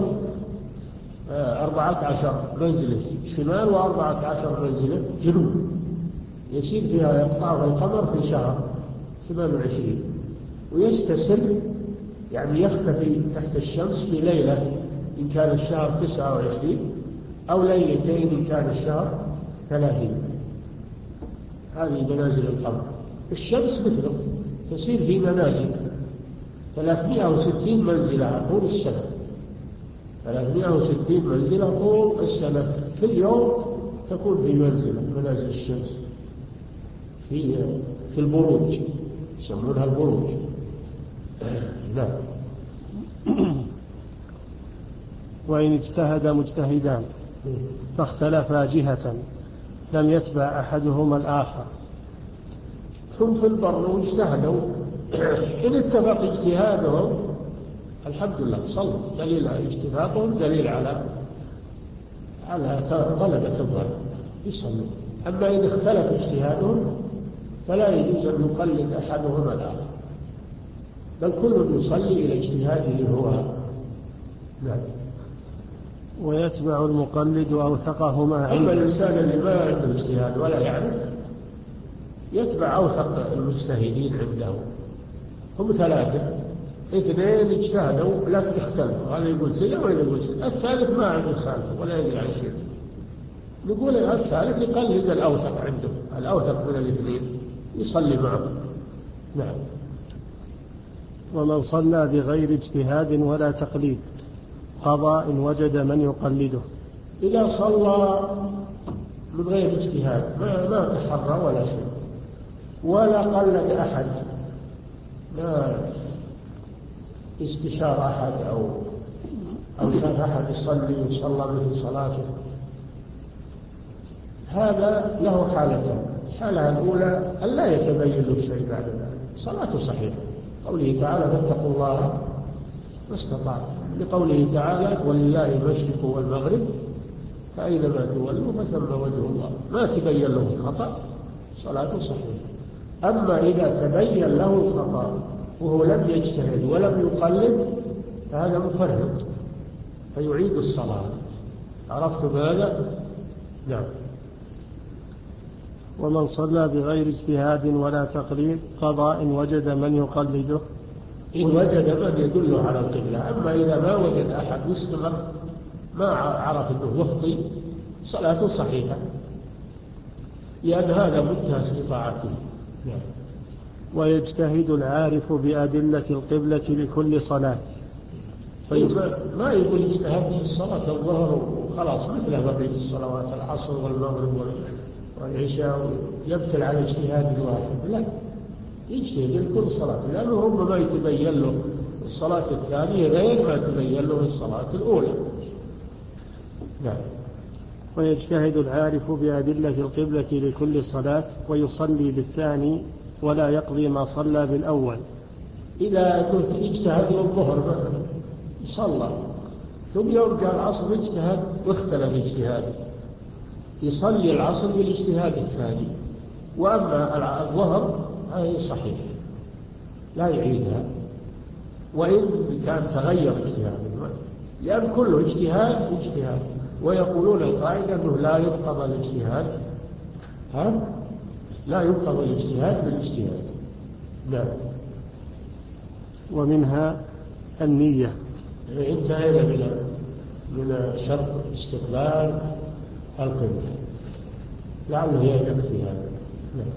أربعة عشر منزلة شمال، وأربعة عشر منزلة جنوب. يسير فيها إقطاع القمر في شهر ثمان وعشرين، ويستسر يعني يختفي تحت الشمس في ليلة إن كان الشهر تسعة وعشرين، أو ليلتين إن كان الشهر ثلاثين. هذه منازل القمر. الشمس مثله تسير في منازل ثلاثمائة وستين منزلة طول السنة، ثلاثمائة وستين منزلة طول السنة، كل يوم تكون في منزلة منازل الشمس في في البروج، يسمونها البروج. نعم. وإن اجتهد مجتهدان فاختلفا جهة لم يتبع أحدهما الآخر. هم في البر واجتهدوا، إن اتفق اجتهادهم الحمد لله صلوا، دليل على اجتهادهم دليل على على غلبة الظن يصلوا. أما إذا اختلف اجتهادهم فلا يجوز أن يقلد أحدهما الآخر، بل كل يصلي إلى اجتهاده هو. نعم. ويتبع المقلد أوثقهما عنده. أما الإنسان اللي ما عنده اجتهاد ولا يعرف يتبع أوثق المجتهدين عنده. هم ثلاثة، اثنين اجتهدوا لكن اختلفوا، هذا يقول سنة وهذا يقول سنة، الثالث ما عنده سالفة ولا يدري عن شيء، نقول الثالث يقلد الأوثق عنده، الأوثق من الاثنين يصلي معه. نعم. ومن صلى بغير اجتهاد ولا تقليد قضى إن وجد من يقلده. إذا صلى من غير اجتهاد ما, ما تحرى ولا شيء ولا قلد أحد، ما استشار أحد أو أو شاف أحد يصلي وصلى مثل صلاته، هذا له حالتان. الحالة الأولى أن لا يتبين له شيء بعد ذلك، صلاته صحيحة، قوله تعالى فاتقوا الله ما استطعتم، لقوله تعالى ولله المشرق والمغرب فأينما تولوا فثم وجه الله، ما تبين له الخطأ صلاته صحيحة. أما إذا تبين له الخطأ وهو لم يجتهد ولم يقلد فهذا مفرط فيعيد الصلاة. عرفت هذا؟ نعم. ومن صلى بغير اجتهاد ولا تقليد قضى إن وجد من يقلده، إن وجد من يدله على القبلة. أما إذا ما وجد أحد يستمر ما عرف أنه يخطي صلاته صحيحة، لأن هذا منتهى استطاعته. نعم. ويجتهد العارف بأدلة القبلة لكل صلاة. طيب ما يقول اجتهد في الصلاة الظهر وخلاص مثل بقية الصلوات العصر والمغرب والعشاء يبتل على اجتهاد الواحد، لا، يجتهد لكل صلاة، لأنه ربما يتبين له الصلاة الثانية غير ما تبين له الصلاة الأولى. نعم. ويجتهد العارف بأدلة القبلة لكل صلاة ويصلي بالثاني ولا يقضي ما صلى بالأول. إذا كنت اجتهد الظهر مثلا صلى، ثم يوم جاء العصر اجتهد واختلف اجتهاده، يصلي العصر بالاجتهاد الثاني، وأما الظهر هذه صحيح لا يعيدها وإن كان تغير اجتهاده، لأن كله اجتهاد واجتهاد، ويقولون القاعدة أنه لا يقتضى الاجتهاد ها لا يقتضى الاجتهاد بالاجتهاد. نعم. ومنها النية. انتهينا من من شرط استقبال القبلة، لعله يكفي هذا. نعم.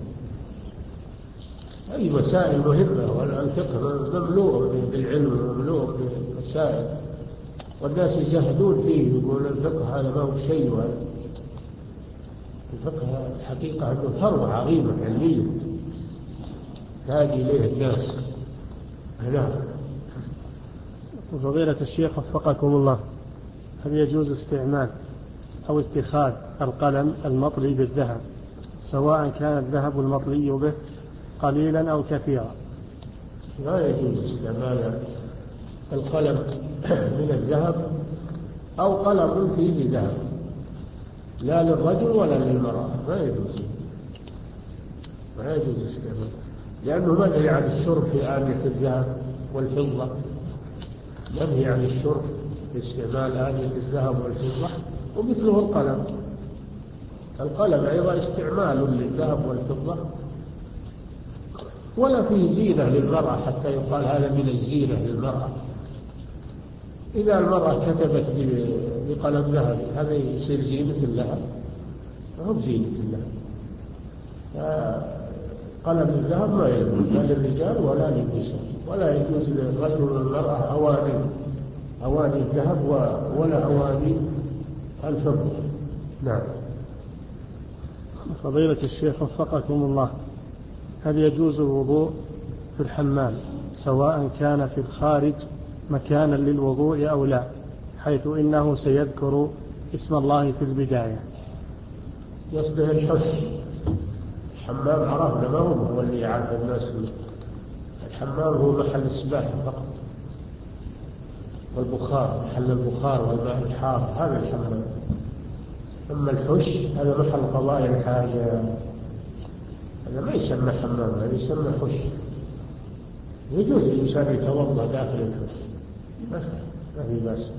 هذه مسائل مهمة، والفقه مملوء بالعلم ومملوء بالمسائل، والناس يزهدون فيه، يقول الفقه هذا ما هو شيء. الفقه الحقيقة أنه ثروة عظيمة علمية تهدي إليه الناس. نعم. وفضيلة الشيخ وفقكم الله، هل يجوز استعمال أو اتخاذ القلم المطلي بالذهب سواء كان الذهب المطلي به قليلا أو كثيرا؟ لا يجوز استعمال القلم من الذهب أو قلم فيه ذهب، لا للرجل ولا للمرأة، ما يجوز ما يجوز استعمال، لأنه منهي عن الشرب في آنية الذهب والفضة، منهي عن الشرب في استعمال آنية الذهب والفضة، ومثله القلم القلم أيضا استعمال للذهب والفضة، ولا فيه زينة للمرأة حتى يقال هذا من الزينة للمرأة. إذا المرأة كتبت بقلم ذهبي هذا يصير زينة لها؟ هم زينة لها. قلم الذهب ما يجوز لا للرجال ولا للنساء، ولا يجوز للرجل والمرأة أواني أواني الذهب ولا أواني الفضة. نعم. فضيلة الشيخ وفقكم الله، هل يجوز الوضوء في الحمام سواء كان في الخارج مكانا للوضوء أو لا، حيث إنه سيذكر اسم الله في البداية؟ يصدر الحش. الحمام عرفنا ما هو هو اللي يعرف الناس. الحمام هو محل السباحة فقط، والبخار محل البخار والماء الحار، هذا الحمام. أما الحش هذا محل قضاء الحاجة، هذا ما يسمى حمام، هذا يسمى حش. يجوز الإنسان يتوضأ داخل الحش ما في بأس،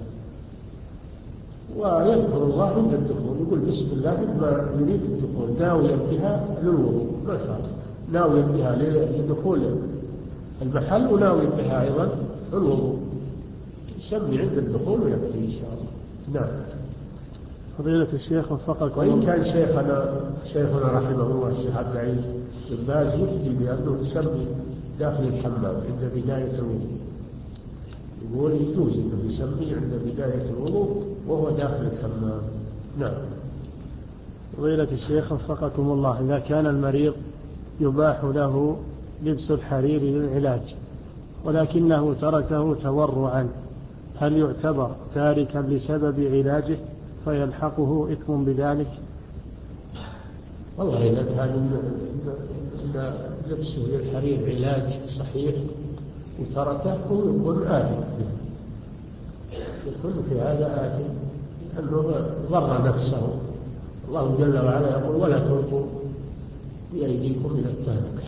ويذكر الله عند الدخول، يقول بسم الله عندما يريد الدخول ناويا بها للوضوء مثلا، ناويا بها لدخول المحل وناويا بها أيضا الوضوء، يسمي عند الدخول ويكفي إن شاء الله. نعم. فضيلة الشيخ وفقكم. وإن كان شيخنا شيخنا رحمه الله الشيخ عبد العزيز بن باز يفتي بأنه يسمي داخل الحمام عند بداية الوضوء، يقول يجوز أنه يسمي عند بداية الوضوء وهو داخل الحمام. نعم. فضيلة الشيخ وفقكم الله، إذا كان المريض يباح له لبس الحرير للعلاج ولكنه تركه تورعا، هل يعتبر تاركا لسبب علاجه فيلحقه إثم بذلك؟ والله إذا كان لبسه للحرير علاج صحيح وتركه يكون آثم، يكون في هذا آثم لأنه ضر نفسه. الله جل وعلا يقول ولا تلقوا بأيديكم إلى التهلكة،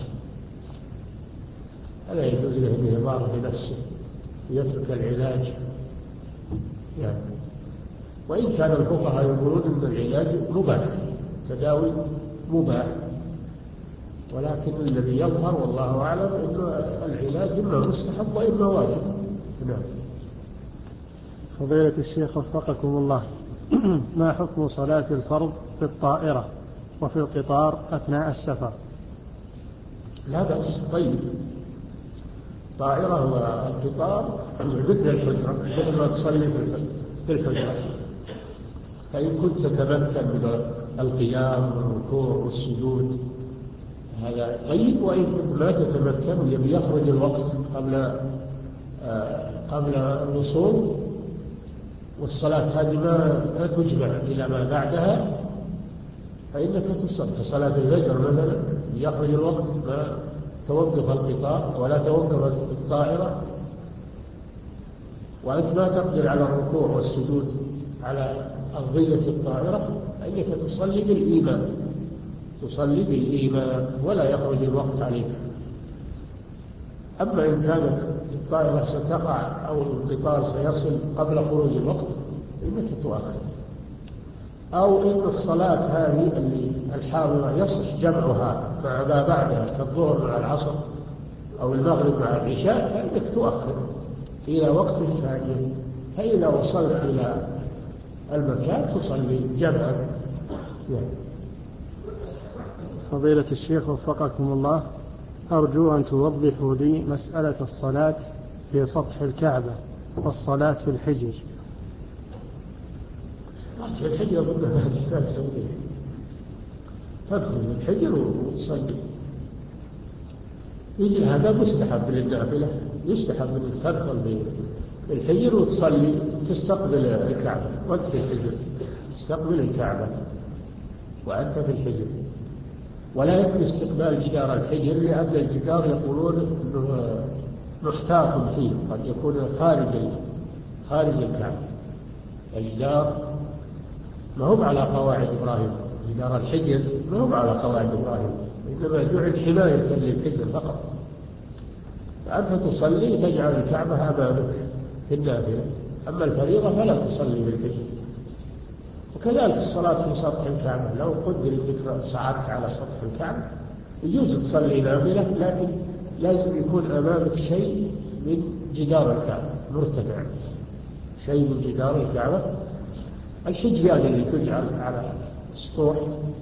ألا يجوز له أن يضار بنفسه ويترك العلاج يعني. وإن كان الفقهاء يقولون أن العلاج مباح، تداوي مباح، ولكن الذي يظهر والله أعلم أن العلاج إما مستحب وإما واجب. نعم. فضيلة الشيخ وفقكم الله، ما حكم صلاة الفرض في الطائرة وفي القطار أثناء السفر؟ لا بأس، طيب. الطائرة والقطار مثل الحجرة، مثل ما تصلي في الحجرة، فإن كنت تتمكن من القيام والركوع والسجود هذا طيب، وإن كنت ما تتمكن يبي يخرج الوقت قبل آه قبل الوصول والصلاة هذه ما تجمع إلى ما بعدها فإنك تصلي كصلاة الفجر مثلا، يخرج الوقت ما توقف القطار ولا توقف الطائرة وأنت ما تقدر على الركوع والسجود على أرضية الطائرة، فإنك تصلي بالإيمان، تصلي بالإيمان ولا يخرج الوقت عليك. أما إن كانت الطائرة ستقع أو القطار سيصل قبل خروج الوقت إنك تؤخر، أو إن الصلاة هذه اللي الحاضرة يصح جمعها مع ما بعدها كالظهر مع العصر أو المغرب مع العشاء فإنك تؤخر إلى وقت فاجر، فإذا وصلت إلى المكان تصلي جمعا. فضيلة الشيخ وفقكم الله، أرجو أن توضحوا لي مسألة الصلاة في سطح الكعبة والصلاة في الحجر. في الحجر قلنا تحتاج توضيح، تدخل الحجر وتصلي، يجي هذا مستحب للنافلة، يستحب أن تدخل بالحجر وتصلي تستقبل الكعبة وأنت في الحجر، تستقبل الكعبة وأنت في الحجر، ولا يكفي استقبال جدار الحجر لأن الجدار يقولون أنه محتاط فيه، قد يكون خارج خارج الكعبة. الجدار ما هو على قواعد إبراهيم، جدار الحجر ما هو على قواعد إبراهيم، إنما جعل حماية للحجر فقط. فأنت تصلي تجعل الكعبة أمامك في النافلة، أما الفريضة فلا تصلي بالحجر. وكذلك الصلاة في سطح الكعبة، لو قدر بك صعدت على سطح الكعبة يجوز تصلي نافلة، لكن لازم يكون أمامك شيء من جدار الكعبة مرتفع، شيء من جدار الكعبة. الحجيان اللي تجعل على السطوح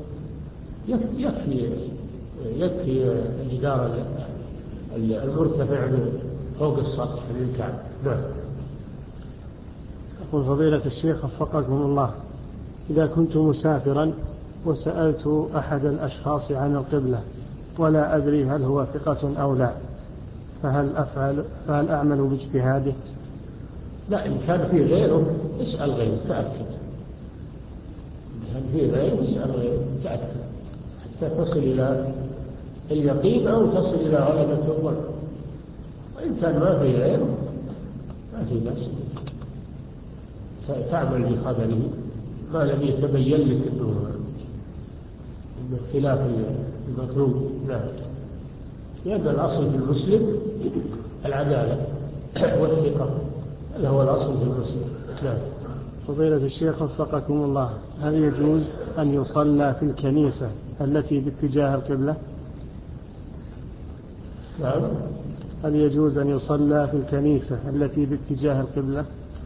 يكفي يكفي الجدار المرتفع فوق السطح للكعبة. نعم. يقول فضيلة الشيخ وفقكم الله، إذا كنت مسافرا وسألت أحد الأشخاص عن القبلة ولا أدري هل هو ثقة أو لا، فهل أفعل فهل أعمل باجتهاده؟ لا، إن كان في غيره اسأل غيره تأكد، إن كان في غيره اسأل غيره تأكد حتى تصل إلى اليقين أو تصل إلى غلبة الظن. وإن كان ما في غيره ما في بأس، تعمل بخبره ما لم يتبين لك أنه خلاف المطلوب. نعم. لأن الأصل في المسلم العدالة والثقة، هذا هو الأصل في المسلم. نعم. فضيلة الشيخ وفقكم الله، هل يجوز أن يصلى في الكنيسة التي باتجاه القبلة؟ نعم. هل يجوز أن يصلى في الكنيسة التي باتجاه القبلة؟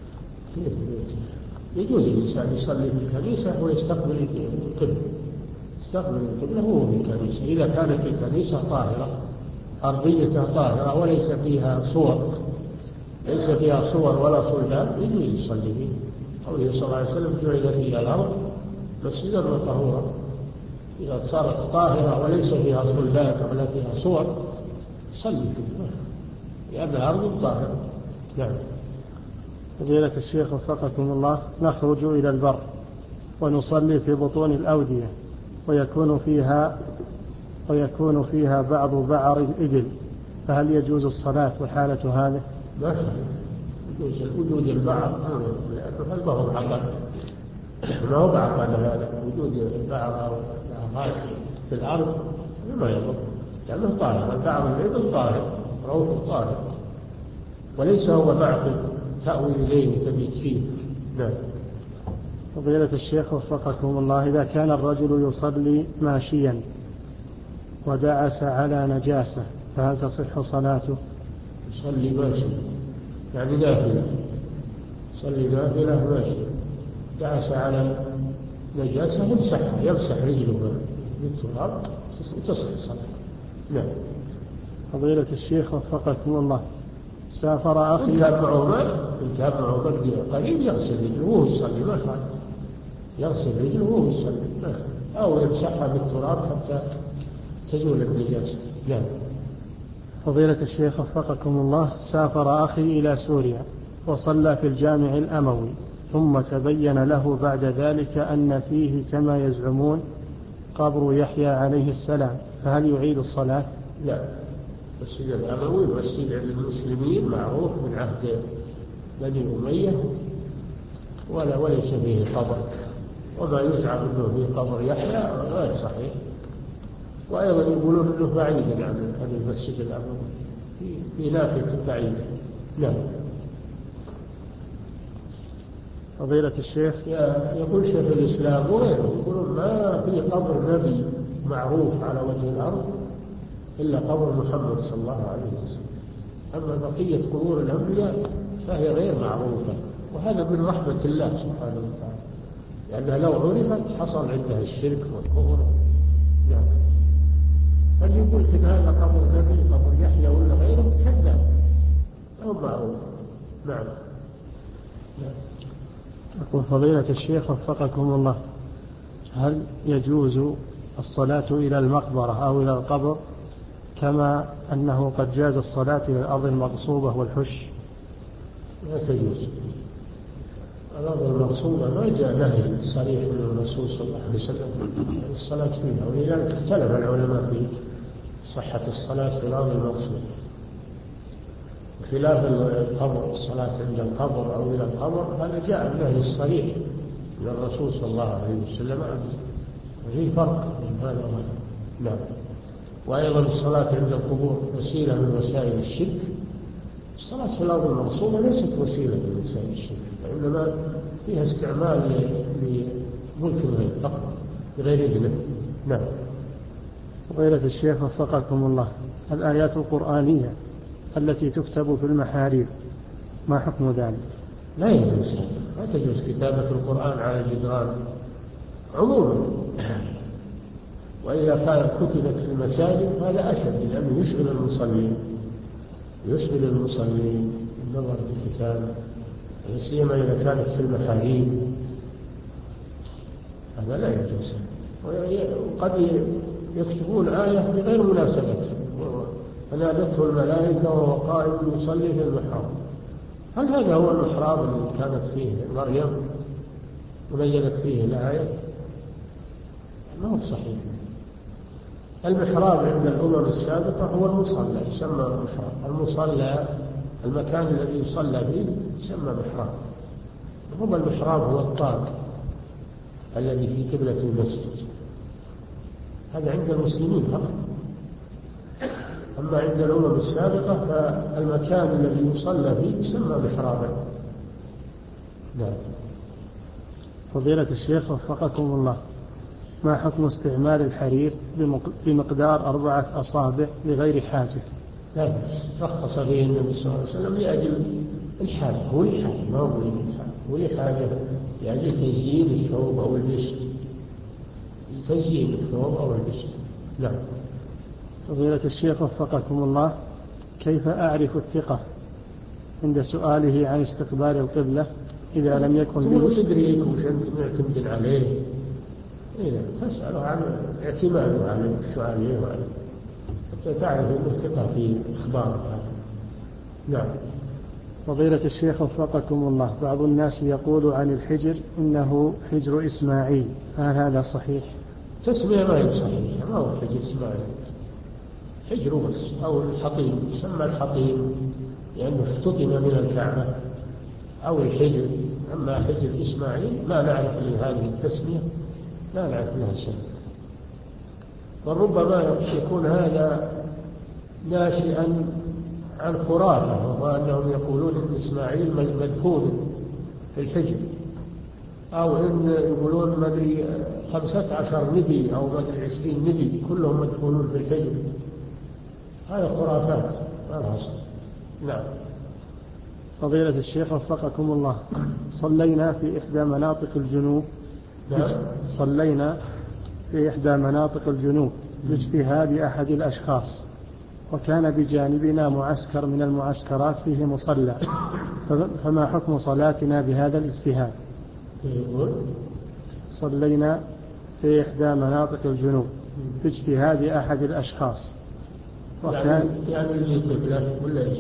يجوز الإنسان يصلي في الكنيسة ويستقبل القبلة، يستقبل القبلة وهو في الكنيسة، إذا كانت الكنيسة طاهرة أرضيتها طاهرة وليس فيها صور ليس فيها صور ولا صلبان يجوز يصلي فيه. قوله صلى الله عليه وسلم جعل فيها الأرض مسجدا وطهورا. إذا صارت طاهرة وليس فيها صلبان ولا فيها صور صلي فيها، لأن الأرض طاهرة. نعم. فضيلة الشيخ وفقكم الله، نخرج إلى البر ونصلي في بطون الأودية ويكون فيها ويكون فيها بعض بعر الإبل، فهل يجوز الصلاة وحالة هذه؟ ما صحيح، يجوز وجود البعر، لأنه هل ما هو بعقل ما هو بعقل هذا وجود البعر أو الأغاث في الأرض ما يضر، لأنه طاهر. البعر الإبل طاهر، روث طاهر، وليس هو معقل تأوي إليه وتبيت فيه. نعم. فضيلة الشيخ وفقكم الله، إذا كان الرجل يصلي ماشيا ودعس على نجاسة فهل تصح صلاته؟ يصلي ماشي يعني نافلة، يصلي نافلة ماشي دعس على نجاسة يمسحها، يمسح رجله بالتراب وتصح الصلاة. نعم. فضيلة الشيخ وفقكم الله، سافر أخي إن كان معه ماء إن كان معه ماء قليل يغسل رجله وهو يصلي ما خالف، يغسل رجله وهو يصلي ما خالف، أو يمسحها بالتراب حتى تزول النجاسة. نعم. فضيلة الشيخ وفقكم الله، سافر أخي إلى سوريا وصلى في الجامع الأموي ثم تبين له بعد ذلك أن فيه كما يزعمون قبر يحيى عليه السلام، فهل يعيد الصلاة؟ لا، المسجد الأموي مسجد للمسلمين معروف من عهد بني أمية ولا وليس فيه قبر، وما يزعم أنه فيه قبر يحيى غير صحيح، وأيضا يقولون أنه بعيد عن المسجد الأموي في نافذة بعيدة. نعم. فضيلة الشيخ يقول شيخ الإسلام وغيره يقولون ما في قبر نبي معروف على وجه الأرض إلا قبر محمد صلى الله عليه وسلم، أما بقية قبور الأنبياء فهي غير معروفة، وهذا من رحمة الله سبحانه وتعالى، لأنها لو عرفت حصل عندها الشرك والكفر. نعم. فاللي يقول إن هذا قبر نبي قبر يحيى ولا غيره كذاب، أو معروف. نعم. نعم. أقول فضيلة الشيخ وفقكم الله، هل يجوز الصلاة إلى المقبرة أو إلى القبر كما أنه قد جاز الصلاة إلى الأرض المغصوبة والحش؟ لا تجوز. الأرض المغصوبة ما جاء نهي صريح من الرسول صلى الله عليه وسلم الصلاة فيها، ولذلك اختلف العلماء في صحة الصلاة في الأرض المغصوبة، خلاف القبر، الصلاة عند القبر أو إلى القبر هذا جاء النهي الصريح من الرسول صلى الله عليه وسلم، وفي فرق بين هذا وهذا. نعم. وأيضا الصلاة عند القبور وسيلة من وسائل الشرك. الصلاة في الأرض المغصوبة ليست وسيلة من وسائل الشرك، وإنما فيها استعمال ملك الغير فقط بغير إذنه. نعم. فضيلة الشيخ وفقكم الله، الآيات القرآنية التي تكتب في المحاريب ما حكم ذلك؟ لا يجوز، لا تجوز كتابة القرآن على الجدران عموما، وإذا كانت كتبت في المساجد هذا أشد، لأنه يشغل المصلين يشغل المصلين النظر في الكتابة، لا سيما إذا كانت في المحاريب، هذا لا يجوز. وقد يكتبون آية بغير مناسبة، فنادته الملائكة وهو قائم يصلي في المحراب. هل هذا هو المحراب الذي كانت فيه مريم ونزلت فيه الآية؟ ما هو صحيح. المحراب عند الأمم السابقة هو المصلى، يسمى محراب. المصلى المكان الذي يصلى فيه يسمى محراب. هو المحراب هو الطاق الذي في قبلة المسجد، هذا عند المسلمين فقط. أما عند الأمم السابقة فالمكان الذي يصلى فيه يسمى محرابا. نعم. فضيلة الشيخ وفقكم الله، ما حكم استعمال الحرير بمقدار أربعة أصابع لغير حاجة؟ لا بس رخص به النبي صلى الله عليه وسلم لأجل الحاجة، هو لحاجة ما هو لحاجة، هو لحاجة لأجل تزيين الثوب أو البشت، تزيين الثوب أو البشت. نعم. فضيلة الشيخ وفقكم الله، كيف أعرف الثقة عند سؤاله عن استقبال القبلة إذا لم يكن لي تدريك وش أنت معتمد عليه؟ إذا تسأله عن اعتماده عليه وسؤاله وعليه حتى تعرف أنه ثقة في إخباره. نعم. فضيلة الشيخ وفقكم الله، بعض الناس يقول عن الحجر إنه حجر إسماعيل، هل هذا صحيح؟ تسمية ما هي صحيحة، ما هو حجر إسماعيل، حجر بس، أو الحطيم، يسمى الحطيم لأنه يعني افتطم من الكعبة، أو الحجر. أما حجر إسماعيل ما نعرف لهذه التسمية، لا نعرف لها شيء. وربما يكون هذا ناشئا عن خرافة، وهو أنهم يقولون إن إسماعيل مدفون في الحجر، أو إن يقولون مدري خمسة عشر نبي أو مدري عشرين نبي كلهم مدفونون في الحجر. هذا خرافات ما لها أصل. نعم. فضيلة الشيخ وفقكم الله، صلينا في إحدى مناطق الجنوب نعم. صلينا في إحدى مناطق الجنوب باجتهاد أحد الأشخاص، وكان بجانبنا معسكر من المعسكرات فيه مصلى، فما حكم صلاتنا بهذا الاجتهاد؟ صلينا في إحدى مناطق الجنوب باجتهاد أحد الأشخاص، وكان يعني القبلة ولا إيش؟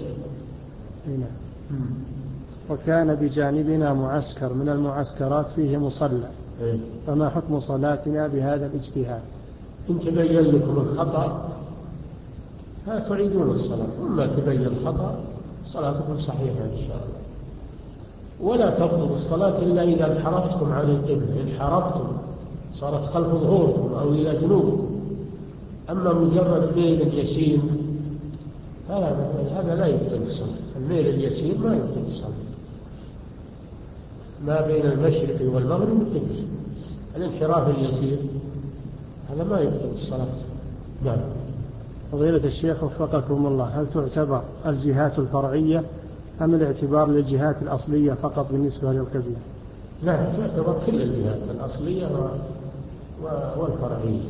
وكان بجانبنا معسكر من المعسكرات فيه مصلى، فما حكم صلاتنا بهذا الاجتهاد؟ إن تبين لكم الخطأ لا تعيدون الصلاة، وما تبين الخطأ صلاتكم صحيحة إن شاء الله. ولا تبطل الصلاة إلا إذا انحرفتم عن القبلة، انحرفتم صارت خلف ظهوركم أو إلى جنوبكم. أما مجرد ميل يسير هذا لا يبطل الصلاة، الميل اليسير ما يبطل الصلاة. ما بين المشرق والمغرب قبلة، الانحراف اليسير هذا ما يبطل الصلاة. نعم. فضيلة الشيخ وفقكم الله، هل تعتبر الجهات الفرعية أم الاعتبار للجهات الأصلية فقط بالنسبة للقبلة؟ نعم، تعتبر كل الجهات الأصلية والفرعية،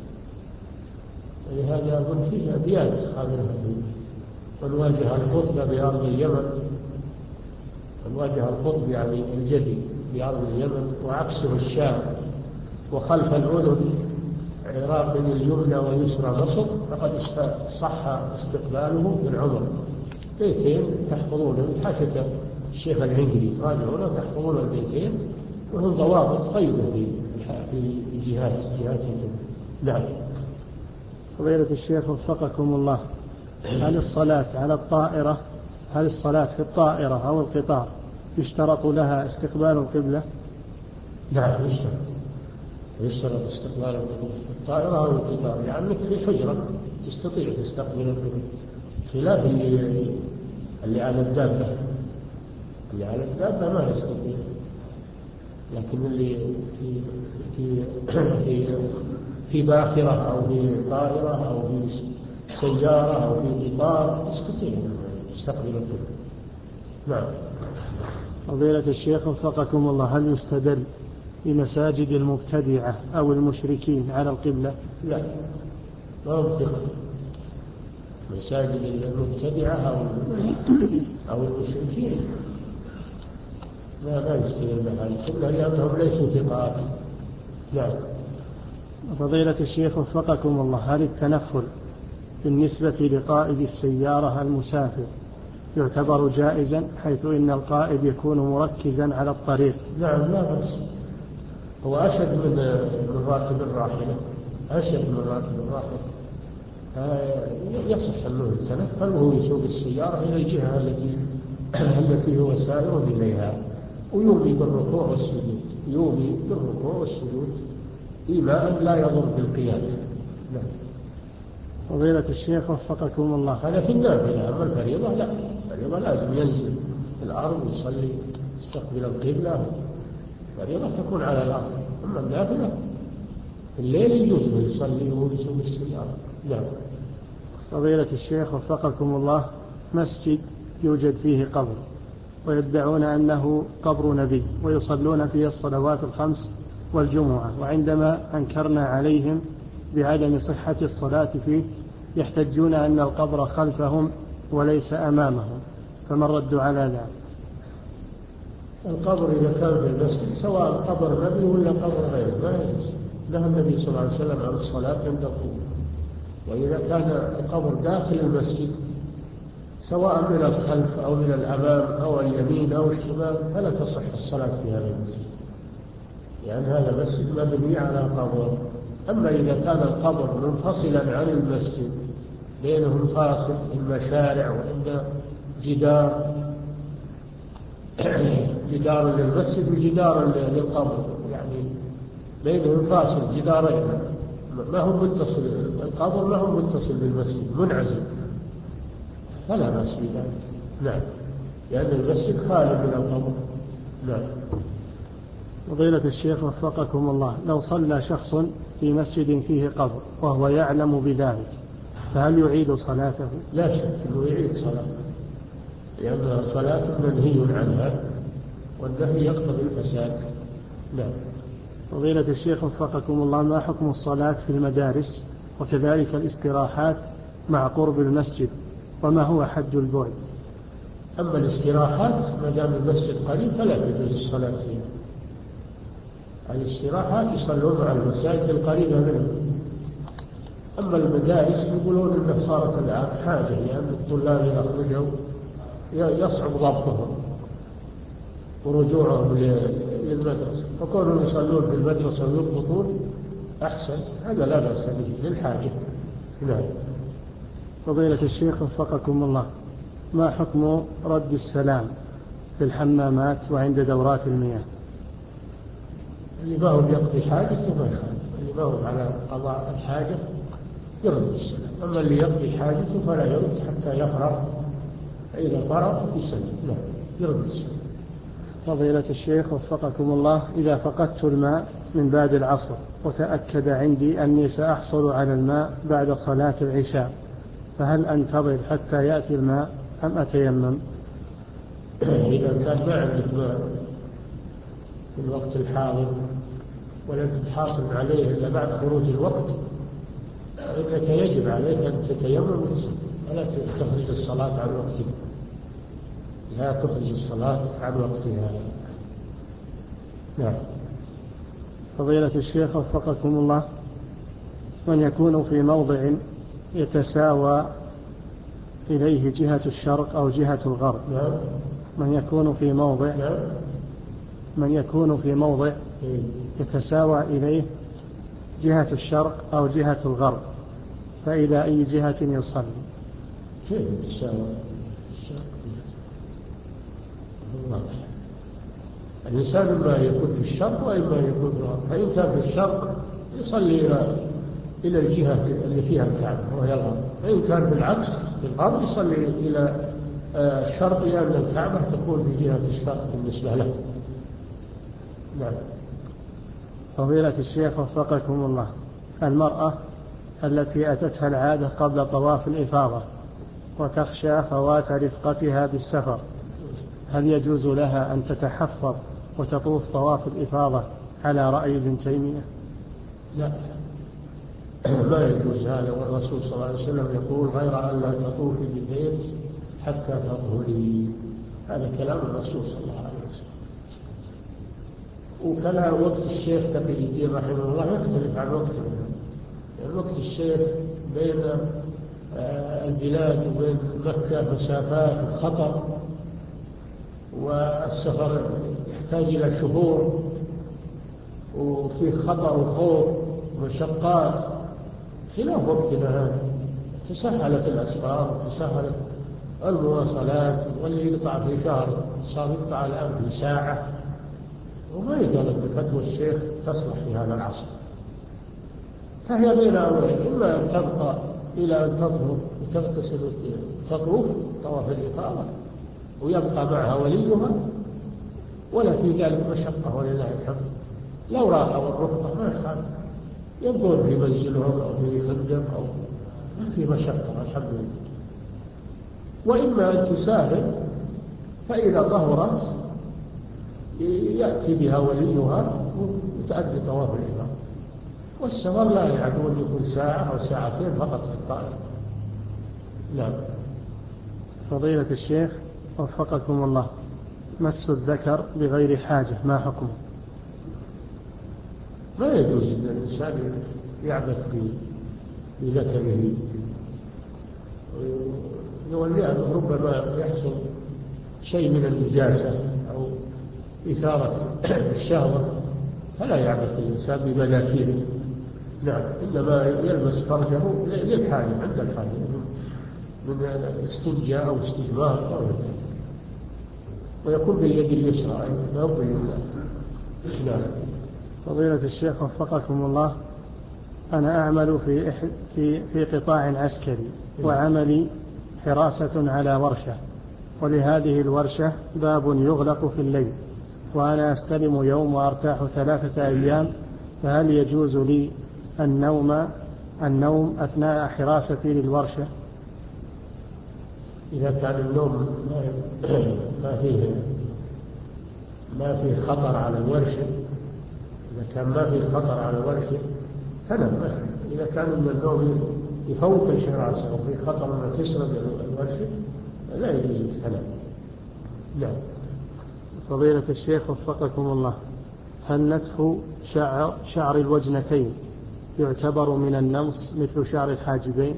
ولهذا أظن فيها أبيات خابرها فيه: ونواجه القطب بأرض اليمن، ونواجه القطب يعني الجدي بأرض اليمن، وعكسه الشام، وخلف الأذن عراق اليمنى ويسرى مصر، فقد صح استقباله بالعمر. بيتين تحفظونه، حاشة الشيخ العنقري تراجعونه تحفظون البيتين، وهم ضوابط طيبة في جهات جهات الجنة. نعم. فضيلة الشيخ وفقكم الله، هل الصلاة على الطائرة هل الصلاة في الطائرة أو القطار يشترط لها استقبال القبلة؟ نعم يشترط، يشترط استقبال القبلة في الطائرة أو القطار، لأنك يعني في حجرة تستطيع تستقبل القبلة، خلاف اللي اللي على الدابة. اللي على الدابة ما يستطيع، لكن اللي في في في, في باخرة أو في طائرة أو في سيارة أو في قطار يستطيع أن يستقبل القبلة. نعم. فضيلة الشيخ وفقكم الله، هل يستدل بمساجد المبتدعة أو المشركين على القبلة؟ لا، ما هو ثقة. مساجد المبتدعة أو أو المشركين لا لا يستدل بها القبلة لأنهم ليسوا ثقات. نعم. فضيلة الشيخ وفقكم الله، هل التنفل بالنسبة لقائد السيارة المسافر يعتبر جائزا حيث إن القائد يكون مركزا على الطريق؟ نعم لا بس هو أشد من من راكب الراحلة، أشد من راكب الراحلة. يصح أنه يتنفل وهو يسوق السيارة إلى الجهة التي التي هو سائر إليها، ويومي بالركوع والسجود، يومي بالركوع والسجود إيماء لا يضر بالقيادة. نعم. فضيلة الشيخ وفقكم الله، هذا في النافلة، أما الفريضة لا، الفريضة لازم ينزل في الأرض ويصلي يستقبل القبلة، الفريضة تكون على الأرض. أما النافلة في الليل يجوز له يصلي وهو يسوق السيارة. نعم. فضيلة الشيخ وفقكم الله، مسجد يوجد فيه قبر ويدعون أنه قبر نبي ويصلون فيه الصلوات الخمس والجمعة، وعندما أنكرنا عليهم بعدم صحة الصلاة فيه يحتجون أن القبر خلفهم وليس أمامهم، فما الرد على ذلك؟ القبر إذا كان في المسجد سواء قبر نبي ولا قبر غيره ما يجوز. نهى النبي صلى الله عليه وسلم عن الصلاة عند القبور. وإذا كان القبر داخل المسجد سواء من الخلف أو من الأمام أو اليمين أو الشمال فلا تصح الصلاة في هذا المسجد، لأن يعني هذا مسجد مبني على قبر. أما إذا كان القبر منفصلا عن المسجد بينهم فاصل إما شارع وإما جدار جدار للمسجد وجدار للقبر، يعني بينهم فاصل جدارين ما هو متصل، القبر ما هو متصل بالمسجد منعزل، فلا بأس بذلك. نعم، لأن المسجد خالي من القبر. نعم. فضيلة الشيخ وفقكم الله، لو صلى شخص في مسجد فيه قبر وهو يعلم بذلك فهل يعيد صلاته؟ لا شك أنه يعيد صلاته، لأنها صلاة منهي عنها والنهي يقتضي الفساد. نعم. فضيلة الشيخ وفقكم الله، ما حكم الصلاة في المدارس وكذلك الاستراحات مع قرب المسجد، وما هو حد البعد؟ أما الاستراحات ما دام المسجد قريب فلا تجوز الصلاة فيها. الاستراحات يصلون على المساجد القريبة منهم. أما المدارس يقولون أنها صارت الآن حاجة، لأن الطلاب إذا خرجوا يصعب ضبطهم ورجوعهم للمدرسة، فكونهم يصلون في المدرسة ويضبطون أحسن، هذا لا بأس به للحاجة. نعم. فضيلة الشيخ وفقكم الله، ما حكم رد السلام في الحمامات وعند دورات المياه؟ اللي ما هو يقضي حاجته ما يخالف، اللي ما هو على قضاء الحاجة يرد السلام، أما اللي يقضي حاجته فلا يرد حتى يفرغ، فإذا فرغ يسلم. لا يرد السلام. فضيلة الشيخ وفقكم الله، إذا فقدت الماء من بعد العصر وتأكد عندي أني سأحصل على الماء بعد صلاة العشاء، فهل أنتظر حتى يأتي الماء أم أتيمم؟ إذا كان ما عندك ماء في الوقت الحاضر ولا تحاصل عليه إلا بعد خروج الوقت فإنك يجب عليك أن تتيمم وتصلي، ولا تخرج الصلاة عن وقتها، لا تخرج الصلاة عن وقتها. نعم. فضيلة الشيخ وفقكم الله، من يكون في موضع يتساوى إليه جهة الشرق أو جهة الغرب. نعم. من يكون في موضع نعم. من يكون في موضع يتساوى إليه جهة الشرق أو جهة الغرب، فإلى أي جهة يصلي؟ كيف يتساوى الشرق؟ الإنسان إما يكون في الشرق وإما يكون في الغرب، فإن كان في الشرق يصلي إلى إلى الجهة اللي فيها الكعبة وهي الغرب، فإن كان في العكس في الغرب يصلي إلى الشرق لأن الكعبة تكون في جهة الشرق بالنسبة له. نعم. فضيلة الشيخ وفقكم الله، المرأة التي أتتها العادة قبل طواف الإفاضة وتخشى فوات رفقتها بالسفر، هل يجوز لها أن تتحفظ وتطوف طواف الإفاضة على رأي ابن تيمية؟ لا، ما يجوز هذا، والرسول صلى الله عليه وسلم يقول غير أن لا تطوفي بالبيت حتى تطهري. هذا كلام الرسول صلى الله عليه وسلم. وكلام وقت الشيخ تقي الدين رحمه الله يختلف عن وقت منه، يعني وقت الشيخ بين البلاد وبين مكة مسافات وخطر، والسفر يحتاج إلى شهور وفيه خطر وخوف ومشقات، خلاف وقتنا هذا. تسهلت الأسفار وتسهلت المواصلات، واللي يقطع في شهر صار يقطع الآن في ساعة، وما يقال أن فتوى الشيخ تصلح في هذا العصر. فهي بين أمرين، إما أن تبقى إلى أن تطهر وتغتسل وتطوف طواف الإفاضة ويبقى معها وليها، ولا في ذلك مشقة ولله الحمد. لو راحوا الرفقة ما يخالف، يبقون في منزلهم أو في فندق أو ما في مشقة الحمد لله. وإما أن تسافر فإذا طهرت يأتي بها وليها وتأدي طواف الإفاضة. والسفر لا يعدو أن يكون ساعة أو ساعتين فقط في الطائرة. نعم. فضيلة الشيخ وفقكم الله، مس الذكر بغير حاجة ما حكمه؟ ما يجوز أن الإنسان يعبث بذكره، لأنه ربما يحصل شيء من النجاسة أو إثارة الشهوة، فلا يعبث الإنسان بمناكيره. نعم، إنما يلبس فرجه للحاجة عند الحاجة من استنجاء أو استجمار أو ذلك، ويكون باليد اليسرى لا هو باليمنى. نعم. فضيلة الشيخ وفقكم الله، أنا أعمل في في في قطاع عسكري، وعملي حراسة على ورشة، ولهذه الورشة باب يغلق في الليل، وأنا أستلم يوم وأرتاح ثلاثة أيام، فهل يجوز لي النوم النوم أثناء حراستي للورشة؟ إذا كان النوم ما فيه ما فيه خطر على الورشة، إذا كان ما فيه خطر على الورشة فنم. إذا كان من النوم يفوت الحراسة وفي خطر أن تسرق الورشة لا يجوز الثناء. نعم. فضيلة الشيخ وفقكم الله، هل نتف شعر, شعر الوجنتين يعتبر من النمص مثل شعر الحاجبين؟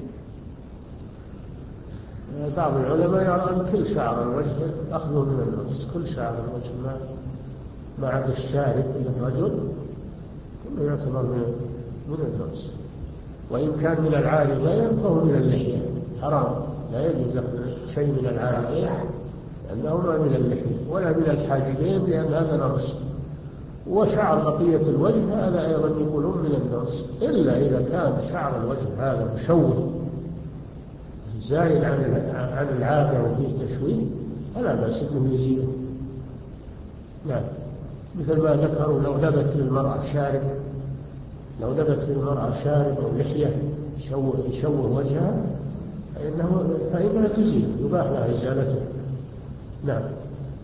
بعض العلماء يرى أن كل شعر الوجه أخذه من النمص، كل شعر الوجه ما ما عدا الشارب للرجل كله يعتبر من من النمص، وإن كان من العارضين فهو من اللحية، حرام، لا يجوز أخذ شيء من العارضين لأنه ما من اللحية، ولا من الحاجبين لأن هذا نمص. وشعر بقية الوجه هذا أيضا يقولون من النمص، إلا إذا كان شعر الوجه هذا مشوه زائد عن عن العادة وفيه تشويه فلا بأس أنه يزيله. نعم. مثل ما ذكروا لو نبت للمرأة شارب، لو نبت للمرأة شارب أو لحية يشوه, يشوه وجهها فإنه فإنها تزيل، يباح لها إزالته. نعم.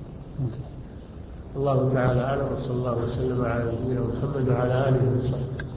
الله تعالى أعلم، وصلى الله وسلم على نبينا محمد وعلى آله وصحبه.